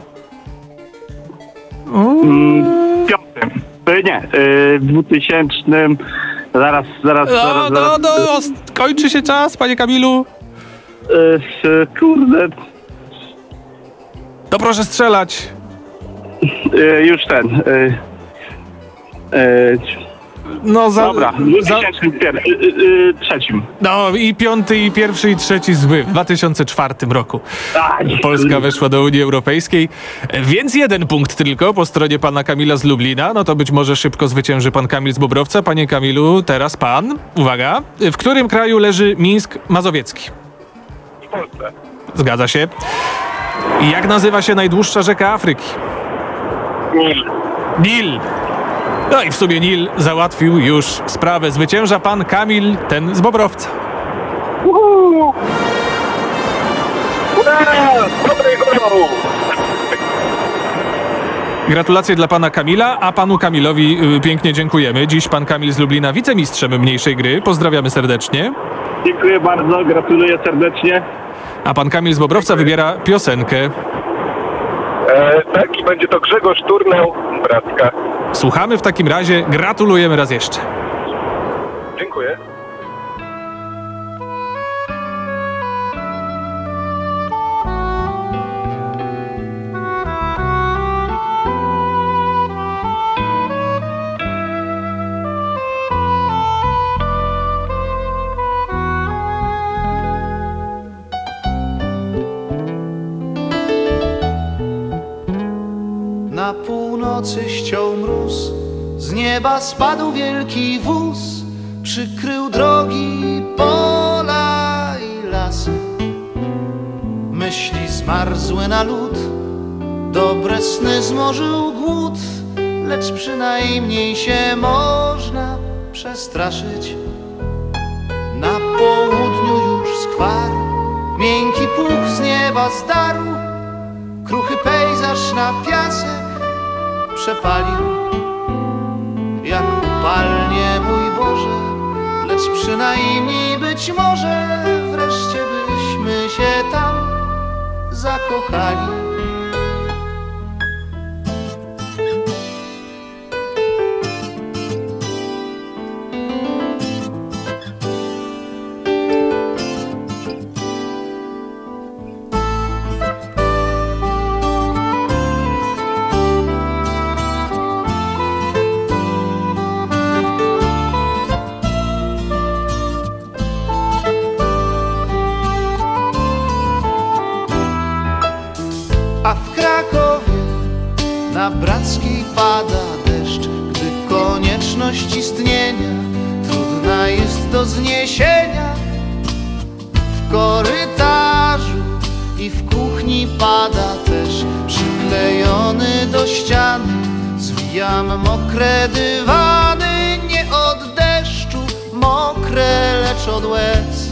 piątym. Nie, w dwutysięcznym. Zaraz, zaraz, No, zaraz. no, zaraz. no, kończy się czas, panie Kamilu. E, Kurde. To proszę strzelać. E, Już ten. e, e, No za... Dobra, w dwutysięcznym trzecim. No i piąty, i pierwszy, i trzeci zły. W dwa tysiące czwartym roku Polska weszła do Unii Europejskiej. Więc jeden punkt tylko po stronie pana Kamila z Lublina. No to być może szybko zwycięży pan Kamil z Bobrowca. Panie Kamilu, teraz pan. Uwaga. W którym kraju leży Mińsk Mazowiecki? W Polsce. Zgadza się. I jak nazywa się najdłuższa rzeka Afryki? Nil. Nil. No i w sumie Nil załatwił już sprawę. Zwycięża pan Kamil, ten z Bobrowca. Uhu. Ura! Dobrej górą! Gratulacje dla pana Kamila, a panu Kamilowi y, pięknie dziękujemy. Dziś pan Kamil z Lublina, wicemistrzem mniejszej gry. Pozdrawiamy serdecznie. Dziękuję bardzo, gratuluję serdecznie. A pan Kamil z Bobrowca wybiera piosenkę. E, tak, i będzie to Grzegorz Turnał, Bracka. Słuchamy w takim razie. Gratulujemy raz jeszcze. Dziękuję. Na północy ściął mróz, z nieba spadł wielki wóz, przykrył drogi, pola i lasy. Myśli zmarzłe na lód, dobre sny zmorzył głód, lecz przynajmniej się można przestraszyć. Na południu już skwar, miękki puch z nieba zdarł, kruchy pejzaż na piasek przepalił. Jak upalnie, mój Boże, lecz przynajmniej być może wreszcie byśmy się tam zakochali. A w Krakowie na Brackiej pada deszcz, gdy konieczność istnienia trudna jest do zniesienia. W korytarzu i w kuchni pada też, przyklejony do ściany zwijam mokre dywany, nie od deszczu mokre, lecz od łez.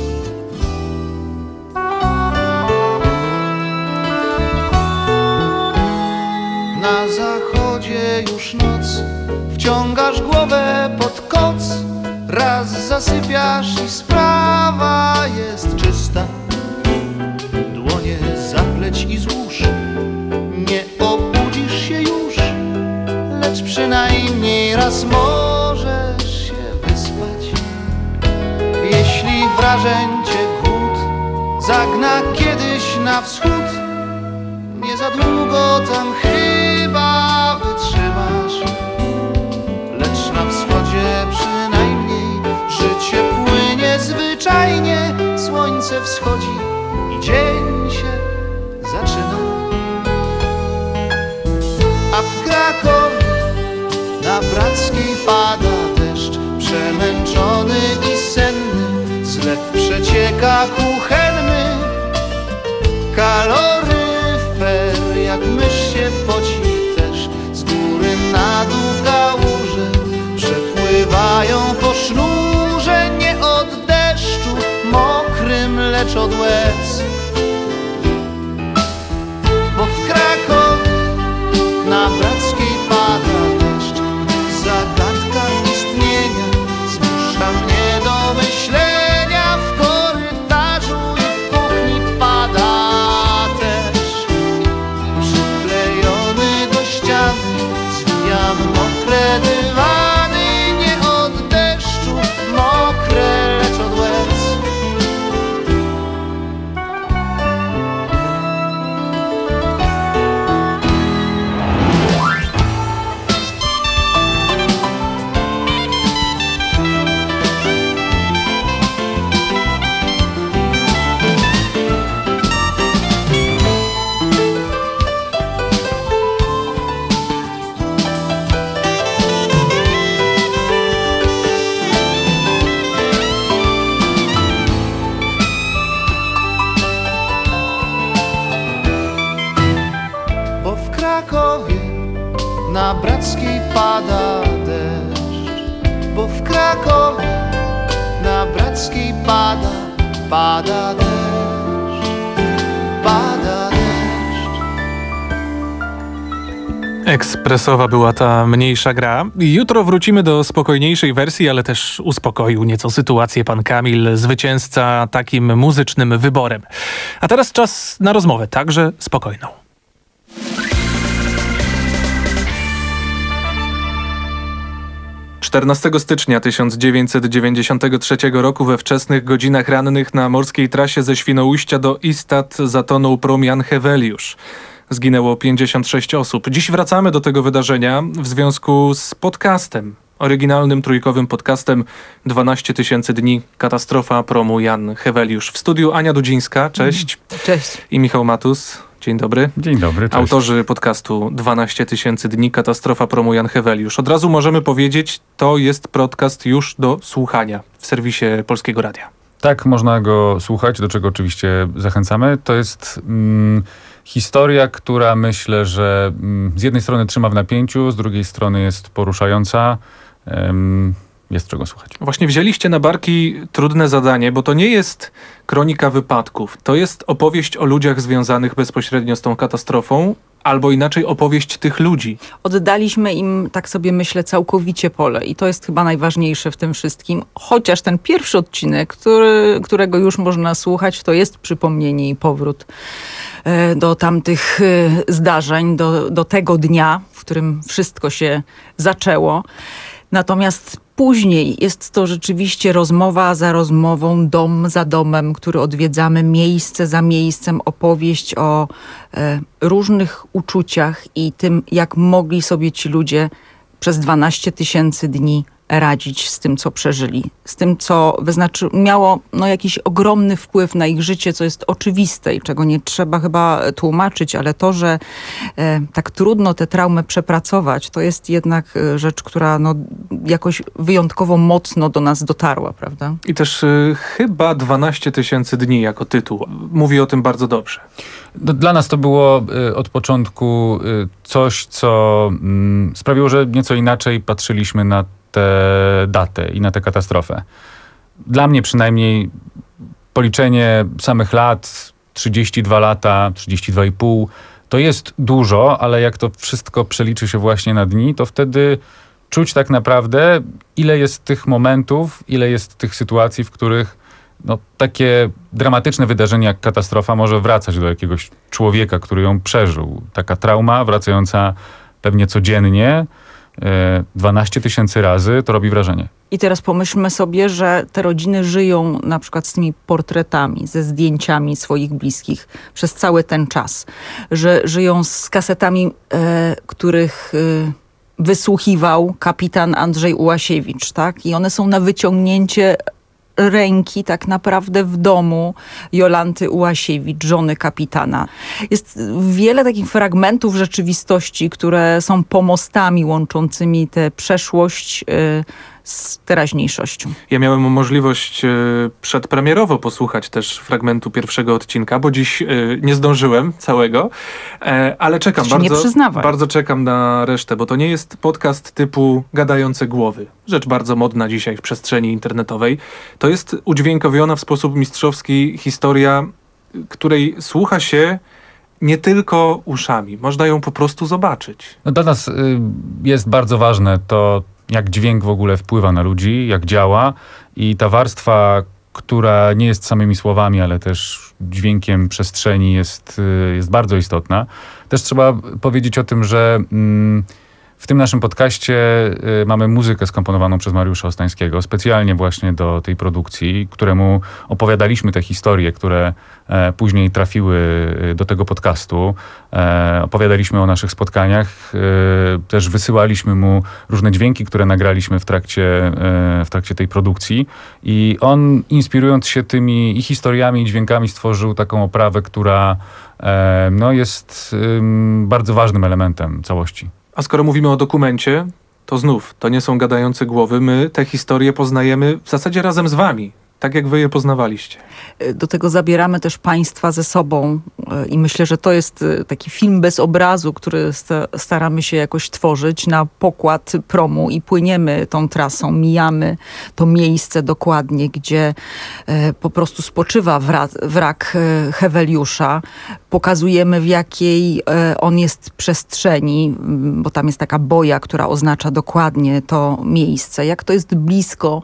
Na zachodzie już noc, wciągasz głowę pod koc, raz zasypiasz i sprawa jest czysta. Dłonie zapleć i złóż, nie obudzisz się już, lecz przynajmniej raz możesz się wyspać. Jeśli wrażeń cię głód zagna kiedyś na wschód, nie za długo tam chyba wytrzymasz. Lecz na wschodzie przynajmniej życie płynie zwyczajnie. Słońce wschodzi i dzień się zaczyna. A w Krakowie na Brackiej pada deszcz, przemęczony i senny, zlew przecieka kuchenny. Kaloryfer jak mysz się poci też, z góry na dół kałuże przepływają po sznurze, nie od deszczu mokrym, lecz od łez. Bo w Krakowie na Brackiej pada deszcz, zagadka istnienia zmusza mnie do myślenia. W korytarzu i w kuchni pada też, przyklejony do ściany zwijam mokre dywany, nie od deszczu mokre, lecz od łez. Bo w Krakowie na Brackiej pada deszcz, bo w Krakowie na Brackiej pada, pada deszcz, pada deszcz. Ekspresowa była ta mniejsza gra. Jutro wrócimy do spokojniejszej wersji, ale też uspokoił nieco sytuację pan Kamil, zwycięzca takim muzycznym wyborem. A teraz czas na rozmowę, także spokojną. czternastego stycznia tysiąc dziewięćset dziewięćdziesiątego trzeciego roku we wczesnych godzinach rannych na morskiej trasie ze Świnoujścia do Istad zatonął prom Jan Heweliusz. Zginęło pięćdziesiąt sześć osób. Dziś wracamy do tego wydarzenia w związku z podcastem. Oryginalnym trójkowym podcastem dwanaście tysięcy dni. Katastrofa promu Jan Heweliusz. W studiu Ania Dudzińska, cześć. Cześć. I Michał Matus. Dzień dobry. Dzień dobry, cześć. Autorzy podcastu dwanaście tysięcy dni. Katastrofa promu Jan Heweliusz. Od razu możemy powiedzieć, to jest podcast już do słuchania w serwisie Polskiego Radia. Tak, można go słuchać, do czego oczywiście zachęcamy. To jest mm, historia, która myślę, że mm, z jednej strony trzyma w napięciu, z drugiej strony jest poruszająca. Ym, jest czego słuchać. Właśnie wzięliście na barki trudne zadanie, bo to nie jest kronika wypadków. To jest opowieść o ludziach związanych bezpośrednio z tą katastrofą, albo inaczej opowieść tych ludzi. Oddaliśmy im, tak sobie myślę, całkowicie pole i to jest chyba najważniejsze w tym wszystkim. Chociaż ten pierwszy odcinek, który, którego już można słuchać, to jest przypomnienie i powrót e, do tamtych e, zdarzeń, do, do tego dnia, w którym wszystko się zaczęło. Natomiast później jest to rzeczywiście rozmowa za rozmową, dom za domem, który odwiedzamy, miejsce za miejscem, opowieść o e, różnych uczuciach i tym, jak mogli sobie ci ludzie przez dwanaście tysięcy dni radzić z tym, co przeżyli. Z tym, co wyznaczy, miało no, jakiś ogromny wpływ na ich życie, co jest oczywiste i czego nie trzeba chyba tłumaczyć, ale to, że e, tak trudno tę traumę przepracować, to jest jednak e, rzecz, która no, jakoś wyjątkowo mocno do nas dotarła, prawda? I też y, chyba dwanaście tysięcy dni jako tytuł. Mówi o tym bardzo dobrze. Dla nas to było y, od początku y, coś, co y, sprawiło, że nieco inaczej patrzyliśmy na tę datę i na tę katastrofę. Dla mnie przynajmniej policzenie samych lat, trzydzieści dwa lata, trzydzieści dwa i pół, to jest dużo, ale jak to wszystko przeliczy się właśnie na dni, to wtedy czuć tak naprawdę, ile jest tych momentów, ile jest tych sytuacji, w których no, takie dramatyczne wydarzenie jak katastrofa może wracać do jakiegoś człowieka, który ją przeżył. Taka trauma wracająca pewnie codziennie, dwanaście tysięcy razy, to robi wrażenie. I teraz pomyślmy sobie, że te rodziny żyją na przykład z tymi portretami, ze zdjęciami swoich bliskich przez cały ten czas. Że żyją z kasetami, e, których e, wysłuchiwał kapitan Andrzej Ułasiewicz, tak? I one są na wyciągnięcie ręki tak naprawdę w domu Jolanty Ułasiewicz, żony kapitana. Jest wiele takich fragmentów rzeczywistości, które są pomostami łączącymi tę przeszłość y, z teraźniejszością. Ja miałem możliwość y, przedpremierowo posłuchać też fragmentu pierwszego odcinka, bo dziś y, nie zdążyłem całego, e, ale czekam bardzo, bardzo czekam na resztę, bo to nie jest podcast typu gadające głowy. Rzecz bardzo modna dzisiaj w przestrzeni internetowej. To jest udźwiękowiona w sposób mistrzowski historia, której słucha się nie tylko uszami. Można ją po prostu zobaczyć. No dla nas y, jest bardzo ważne to, jak dźwięk w ogóle wpływa na ludzi, jak działa i ta warstwa, która nie jest samymi słowami, ale też dźwiękiem przestrzeni jest, jest bardzo istotna. Też trzeba powiedzieć o tym, że mm, w tym naszym podcaście y, mamy muzykę skomponowaną przez Mariusza Ostańskiego, specjalnie właśnie do tej produkcji, któremu opowiadaliśmy te historie, które e, później trafiły do tego podcastu. E, opowiadaliśmy o naszych spotkaniach, e, też wysyłaliśmy mu różne dźwięki, które nagraliśmy w trakcie, e, w trakcie tej produkcji i on, inspirując się tymi i historiami, i dźwiękami, stworzył taką oprawę, która e, no, jest e, bardzo ważnym elementem całości. A skoro mówimy o dokumencie, to znów, to nie są gadające głowy. My te historie poznajemy w zasadzie razem z wami, tak jak wy je poznawaliście. Do tego zabieramy też państwa ze sobą i myślę, że to jest taki film bez obrazu, który staramy się jakoś tworzyć na pokład promu i płyniemy tą trasą, mijamy to miejsce dokładnie, gdzie po prostu spoczywa wrak, wrak Heweliusza. Pokazujemy, w jakiej on jest przestrzeni, bo tam jest taka boja, która oznacza dokładnie to miejsce. Jak to jest blisko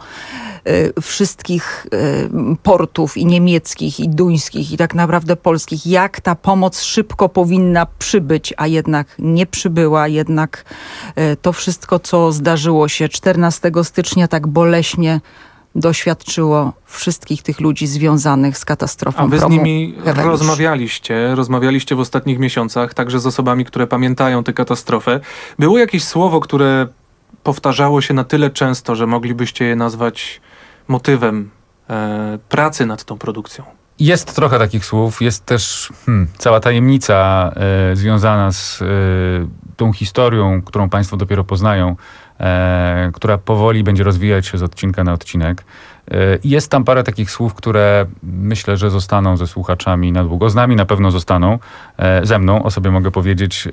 wszystkich portów i niemieckich, i duńskich, i tak naprawdę polskich. Jak ta pomoc szybko powinna przybyć, a jednak nie przybyła. Jednak to wszystko, co zdarzyło się czternastego stycznia, tak boleśnie doświadczyło wszystkich tych ludzi związanych z katastrofą. A wy z promu nimi Heweliusz. rozmawialiście, rozmawialiście w ostatnich miesiącach, także z osobami, które pamiętają tę katastrofę. Było jakieś słowo, które powtarzało się na tyle często, że moglibyście je nazwać motywem e, pracy nad tą produkcją? Jest trochę takich słów, jest też hmm, cała tajemnica e, związana z e, tą historią, którą państwo dopiero poznają, e, która powoli będzie rozwijać się z odcinka na odcinek. E, jest tam parę takich słów, które myślę, że zostaną ze słuchaczami na długo. Z nami na pewno zostaną, e, ze mną o sobie mogę powiedzieć. E,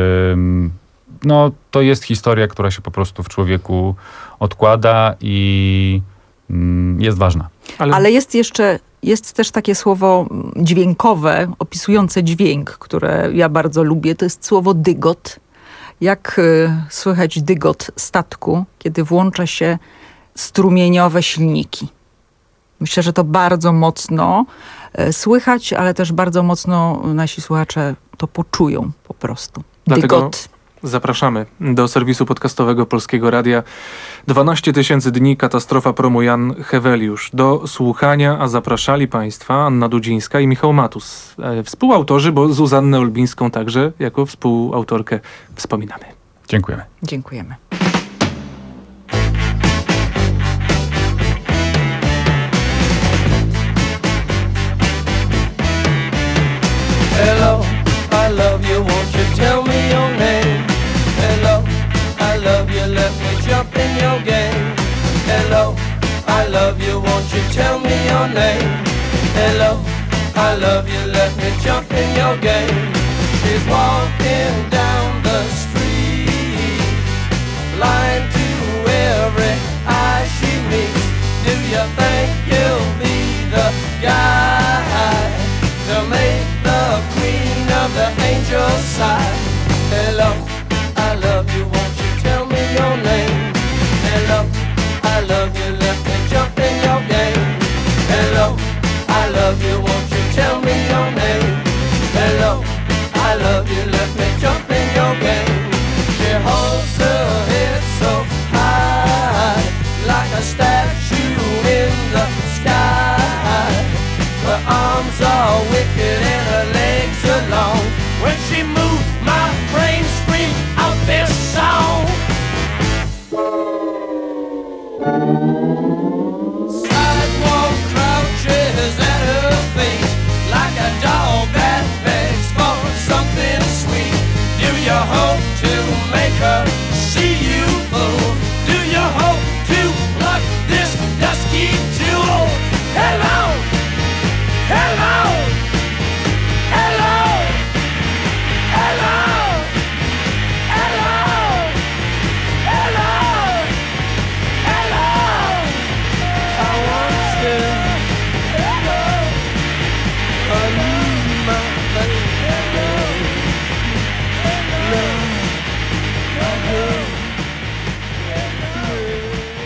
no to jest historia, która się po prostu w człowieku odkłada i mm, jest ważna. Ale... Ale jest jeszcze, jest też takie słowo dźwiękowe, opisujące dźwięk, które ja bardzo lubię. To jest słowo dygot. Jak y, słychać dygot statku, kiedy włącza się strumieniowe silniki. Myślę, że to bardzo mocno y, słychać, ale też bardzo mocno nasi słuchacze to poczują po prostu. Dlatego dygot. Zapraszamy do serwisu podcastowego Polskiego Radia. dwanaście tysięcy dni, katastrofa promu Jan Heweliusz. Do słuchania, a zapraszali państwa Anna Dudzińska i Michał Matus. E, współautorzy, bo Zuzannę Olbińską także jako współautorkę wspominamy. Dziękujemy. Dziękujemy. Hello, I love you, won't you tell me your name? Hello, I love you, let me jump in your game. Hello, I love you, won't you tell me your name? Hello, I love you, let me jump in your game. She's walking down the street, lying to every eye she meets. Do you think you'll be the guy to make the queen of the angels sigh? Hello, I love you, won't you tell me your name? Hello, I love you, let me jump in your game. Hello, I love you, won't you tell me your name? Hello, I love you, let me jump in your game. She holds her head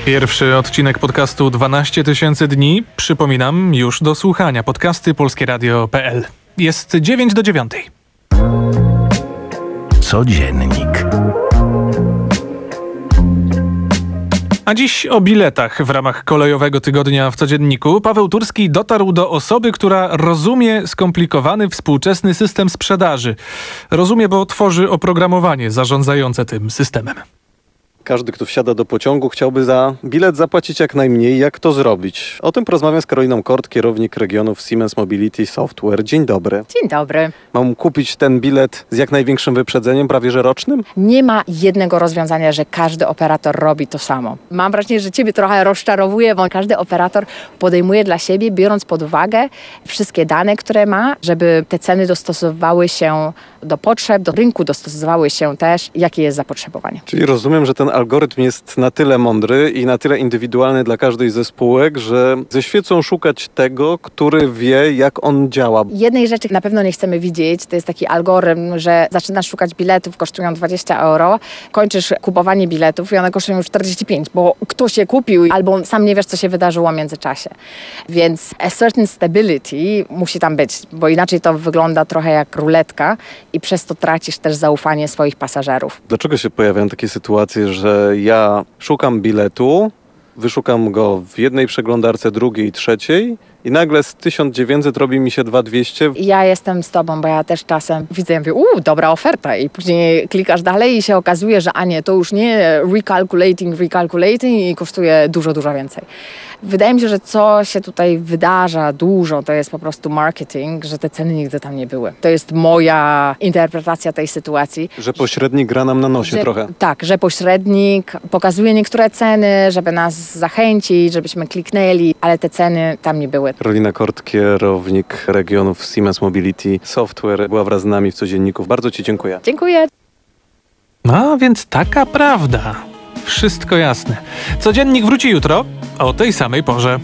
Pierwszy odcinek podcastu dwanaście tysięcy dni. Przypominam, już do słuchania. Podcasty polskieradio kropka pe el. Jest dziewięć do dziewiątej. Codziennik. A dziś o biletach w ramach kolejowego tygodnia w Codzienniku. Paweł Turski dotarł do osoby, która rozumie skomplikowany współczesny system sprzedaży. Rozumie, bo tworzy oprogramowanie zarządzające tym systemem. Każdy, kto wsiada do pociągu, chciałby za bilet zapłacić jak najmniej. Jak to zrobić? O tym porozmawiam z Karoliną Kort, kierownik regionów Siemens Mobility Software. Dzień dobry. Dzień dobry. Mam kupić ten bilet z jak największym wyprzedzeniem, prawie że rocznym? Nie ma jednego rozwiązania, że każdy operator robi to samo. Mam wrażenie, że ciebie trochę rozczarowuje, bo każdy operator podejmuje dla siebie, biorąc pod uwagę wszystkie dane, które ma, żeby te ceny dostosowały się do potrzeb, do rynku dostosowały się też, jakie jest zapotrzebowanie. Czyli rozumiem, że ten algorytm jest na tyle mądry i na tyle indywidualny dla każdej ze spółek, że ze świecą szukać tego, który wie, jak on działa. Jednej rzeczy na pewno nie chcemy widzieć, to jest taki algorytm, że zaczynasz szukać biletów, kosztują dwadzieścia euro, kończysz kupowanie biletów i one kosztują już czterdzieści pięć, bo ktoś je kupił albo sam nie wiesz, co się wydarzyło w międzyczasie. Więc a certain stability musi tam być, bo inaczej to wygląda trochę jak ruletka i przez to tracisz też zaufanie swoich pasażerów. Dlaczego się pojawiają takie sytuacje, że ja szukam biletu, wyszukam go w jednej przeglądarce, drugiej, trzeciej i nagle z tysiąc dziewięćset robi mi się dwa tysiące dwieście? Ja jestem z tobą, bo ja też czasem widzę, ja mówię, uuu, dobra oferta i później klikasz dalej i się okazuje, że a nie, to już nie recalculating, recalculating i kosztuje dużo, dużo więcej. Wydaje mi się, że co się tutaj wydarza dużo, to jest po prostu marketing, że te ceny nigdy tam nie były. To jest moja interpretacja tej sytuacji. Że pośrednik gra nam na nosie że, trochę. Tak, że pośrednik pokazuje niektóre ceny, żeby nas zachęcić, żebyśmy kliknęli, ale te ceny tam nie były. Karolina Kort, kierownik regionów Siemens Mobility Software, była wraz z nami w Codzienniku. Bardzo ci dziękuję. Dziękuję. No, więc taka prawda. Wszystko jasne. Codziennik wróci jutro o tej samej porze.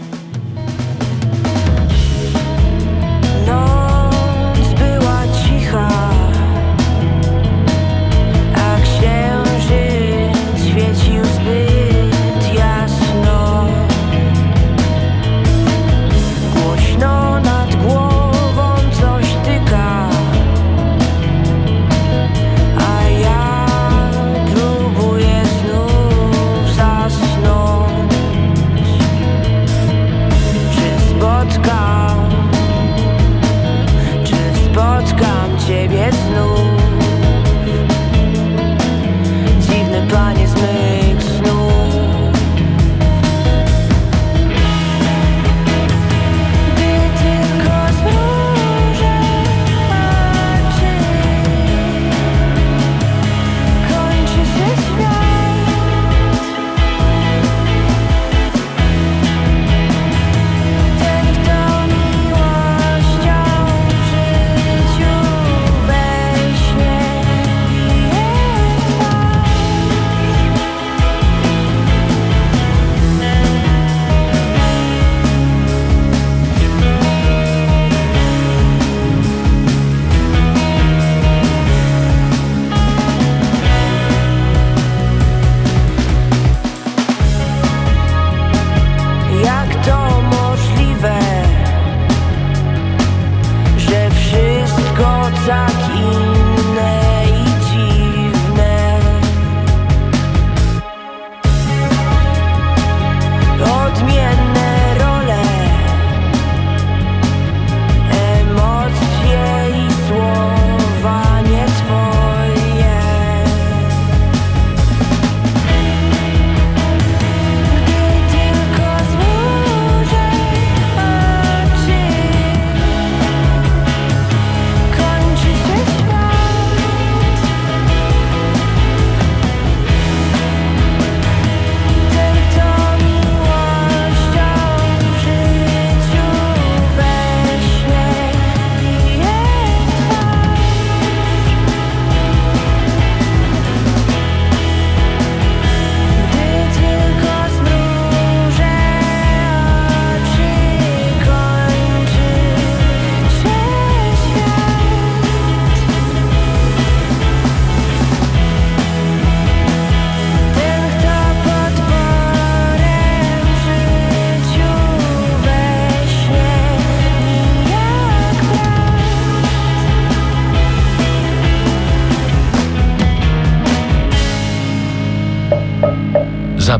Noc była cicha, a księżyc świecił zbyt jasno. Głośno nad głową coś tyka, a ja próbuję znów zasnąć.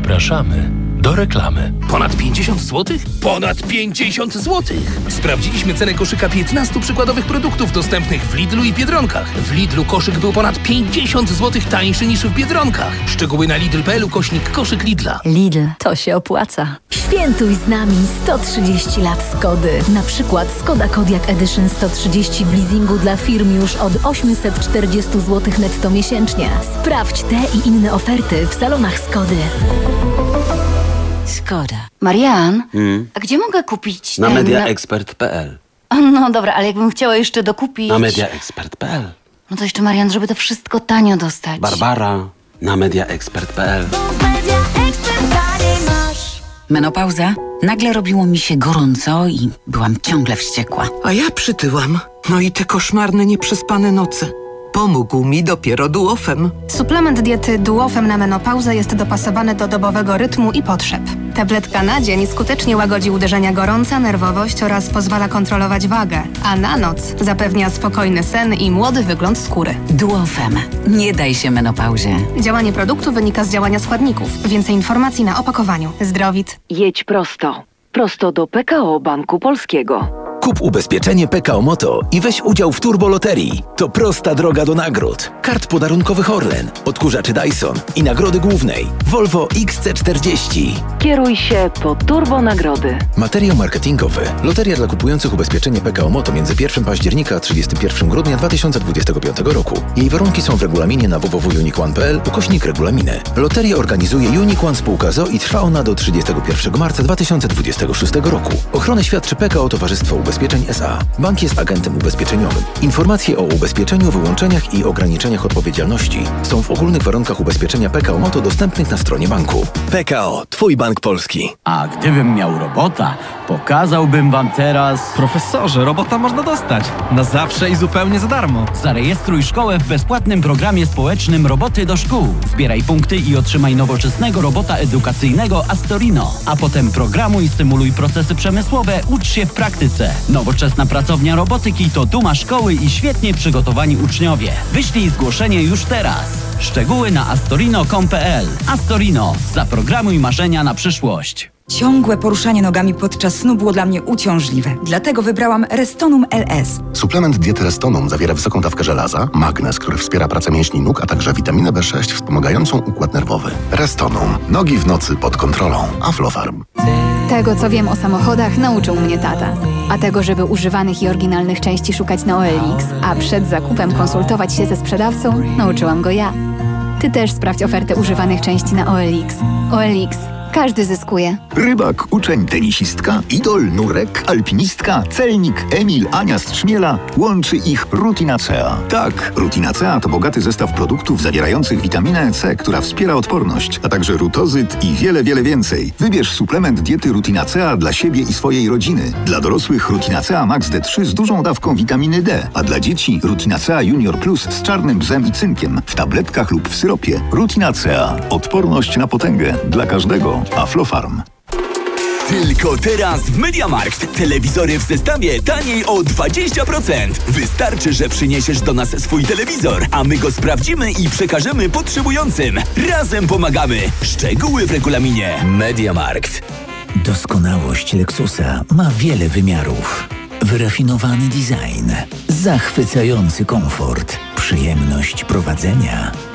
Zapraszamy do reklamy. Ponad pięćdziesiąt złotych? Ponad pięćdziesiąt złotych! Sprawdziliśmy cenę koszyka piętnastu przykładowych produktów dostępnych w Lidlu i Biedronkach. W Lidlu koszyk był ponad pięćdziesiąt złotych tańszy niż w Biedronkach. Szczegóły na lidl kropka p l ukośnik koszyk Lidla. Lidl, to się opłaca. Świętuj z nami sto trzydzieści lat Skody. Na przykład Skoda Kodiaq Edition sto trzydzieści w leasingu dla firm już od osiemset czterdzieści złotych netto miesięcznie. Sprawdź te i inne oferty w salonach Skody. Skoda. Marian, Hmm. a gdzie mogę kupić Na ten... mediaexpert kropka p l. No dobra, ale jakbym chciała jeszcze dokupić... Na mediaexpert kropka p l. No to jeszcze, Marian, żeby to wszystko tanio dostać. Barbara. Na mediaexpert kropka p l. Menopauza? Nagle robiło mi się gorąco i byłam ciągle wściekła. A ja przytyłam. No i te koszmarne, nieprzespane noce. Pomógł mi dopiero Duofem. Suplement diety Duofem na menopauzę jest dopasowany do dobowego rytmu i potrzeb. Tabletka na dzień skutecznie łagodzi uderzenia gorąca, nerwowość oraz pozwala kontrolować wagę, a na noc zapewnia spokojny sen i młody wygląd skóry. Duofem. Nie daj się menopauzie. Działanie produktu wynika z działania składników. Więcej informacji na opakowaniu. Zdrowit. Jedź prosto. Prosto do P K O Banku Polskiego. Kup ubezpieczenie P K O Moto i weź udział w turboloterii. To prosta droga do nagród. Kart podarunkowych Orlen, odkurzaczy Dyson i nagrody głównej Volvo X C czterdzieści. Kieruj się po turbo nagrody. Materiał marketingowy. Loteria dla kupujących ubezpieczenie P K O Moto między pierwszego października a trzydziestego pierwszego grudnia dwa tysiące dwudziestego piątego roku. Jej warunki są w regulaminie na w w w kropka unique one kropka p l ukośnik regulaminy. Loterię organizuje Unique One Spółka z o o i trwa ona do trzydziestego pierwszego marca dwa tysiące dwudziestego szóstego roku. Ochronę świadczy P K O Towarzystwo Ubezpieczeń S A. Bank jest agentem ubezpieczeniowym. Informacje o ubezpieczeniu, wyłączeniach i ograniczeniach odpowiedzialności są w ogólnych warunkach ubezpieczenia P K O Moto dostępnych na stronie banku. P K O, Twój bank polski. A gdybym miał robota, pokazałbym wam teraz... Profesorze, robota można dostać. Na zawsze i zupełnie za darmo. Zarejestruj szkołę w bezpłatnym programie społecznym Roboty do szkół. Zbieraj punkty i otrzymaj nowoczesnego robota edukacyjnego Astorino. A potem programuj, symuluj procesy przemysłowe, ucz się w praktyce. Nowoczesna pracownia robotyki to duma szkoły i świetnie przygotowani uczniowie. Wyślij zgłoszenie już teraz. Szczegóły na astorino kropka com kropka p l. Astorino. Zaprogramuj marzenia na przyszłość. Ciągłe poruszanie nogami podczas snu było dla mnie uciążliwe. Dlatego wybrałam Restonum L S. Suplement diety Restonum zawiera wysoką dawkę żelaza, magnez, który wspiera pracę mięśni nóg, a także witaminę B sześć wspomagającą układ nerwowy. Restonum. Nogi w nocy pod kontrolą. Aflofarm. Tego, co wiem o samochodach, nauczył mnie tata. A tego, żeby używanych i oryginalnych części szukać na O L X, a przed zakupem konsultować się ze sprzedawcą, nauczyłam go ja. Ty też sprawdź ofertę używanych części na O L X. O L X. Każdy zyskuje. Rybak, uczeń, tenisistka, idol, nurek, alpinistka, celnik, Emil, Ania z Trzmiela. Łączy ich Rutinacea. Tak, Rutinacea to bogaty zestaw produktów zawierających witaminę C, która wspiera odporność, a także rutozyt i wiele, wiele więcej. Wybierz suplement diety Rutinacea dla siebie i swojej rodziny. Dla dorosłych Rutinacea Max D trzy z dużą dawką witaminy D, a dla dzieci Rutinacea Junior Plus z czarnym bzem i cynkiem w tabletkach lub w syropie. Rutinacea. Odporność na potęgę dla każdego. Aflofarm. Tylko teraz w MediaMarkt. Telewizory w zestawie taniej o dwadzieścia procent. Wystarczy, że przyniesiesz do nas swój telewizor, a my go sprawdzimy i przekażemy potrzebującym. Razem pomagamy. Szczegóły w regulaminie. MediaMarkt. Doskonałość Lexusa ma wiele wymiarów. Wyrafinowany design, zachwycający komfort, przyjemność prowadzenia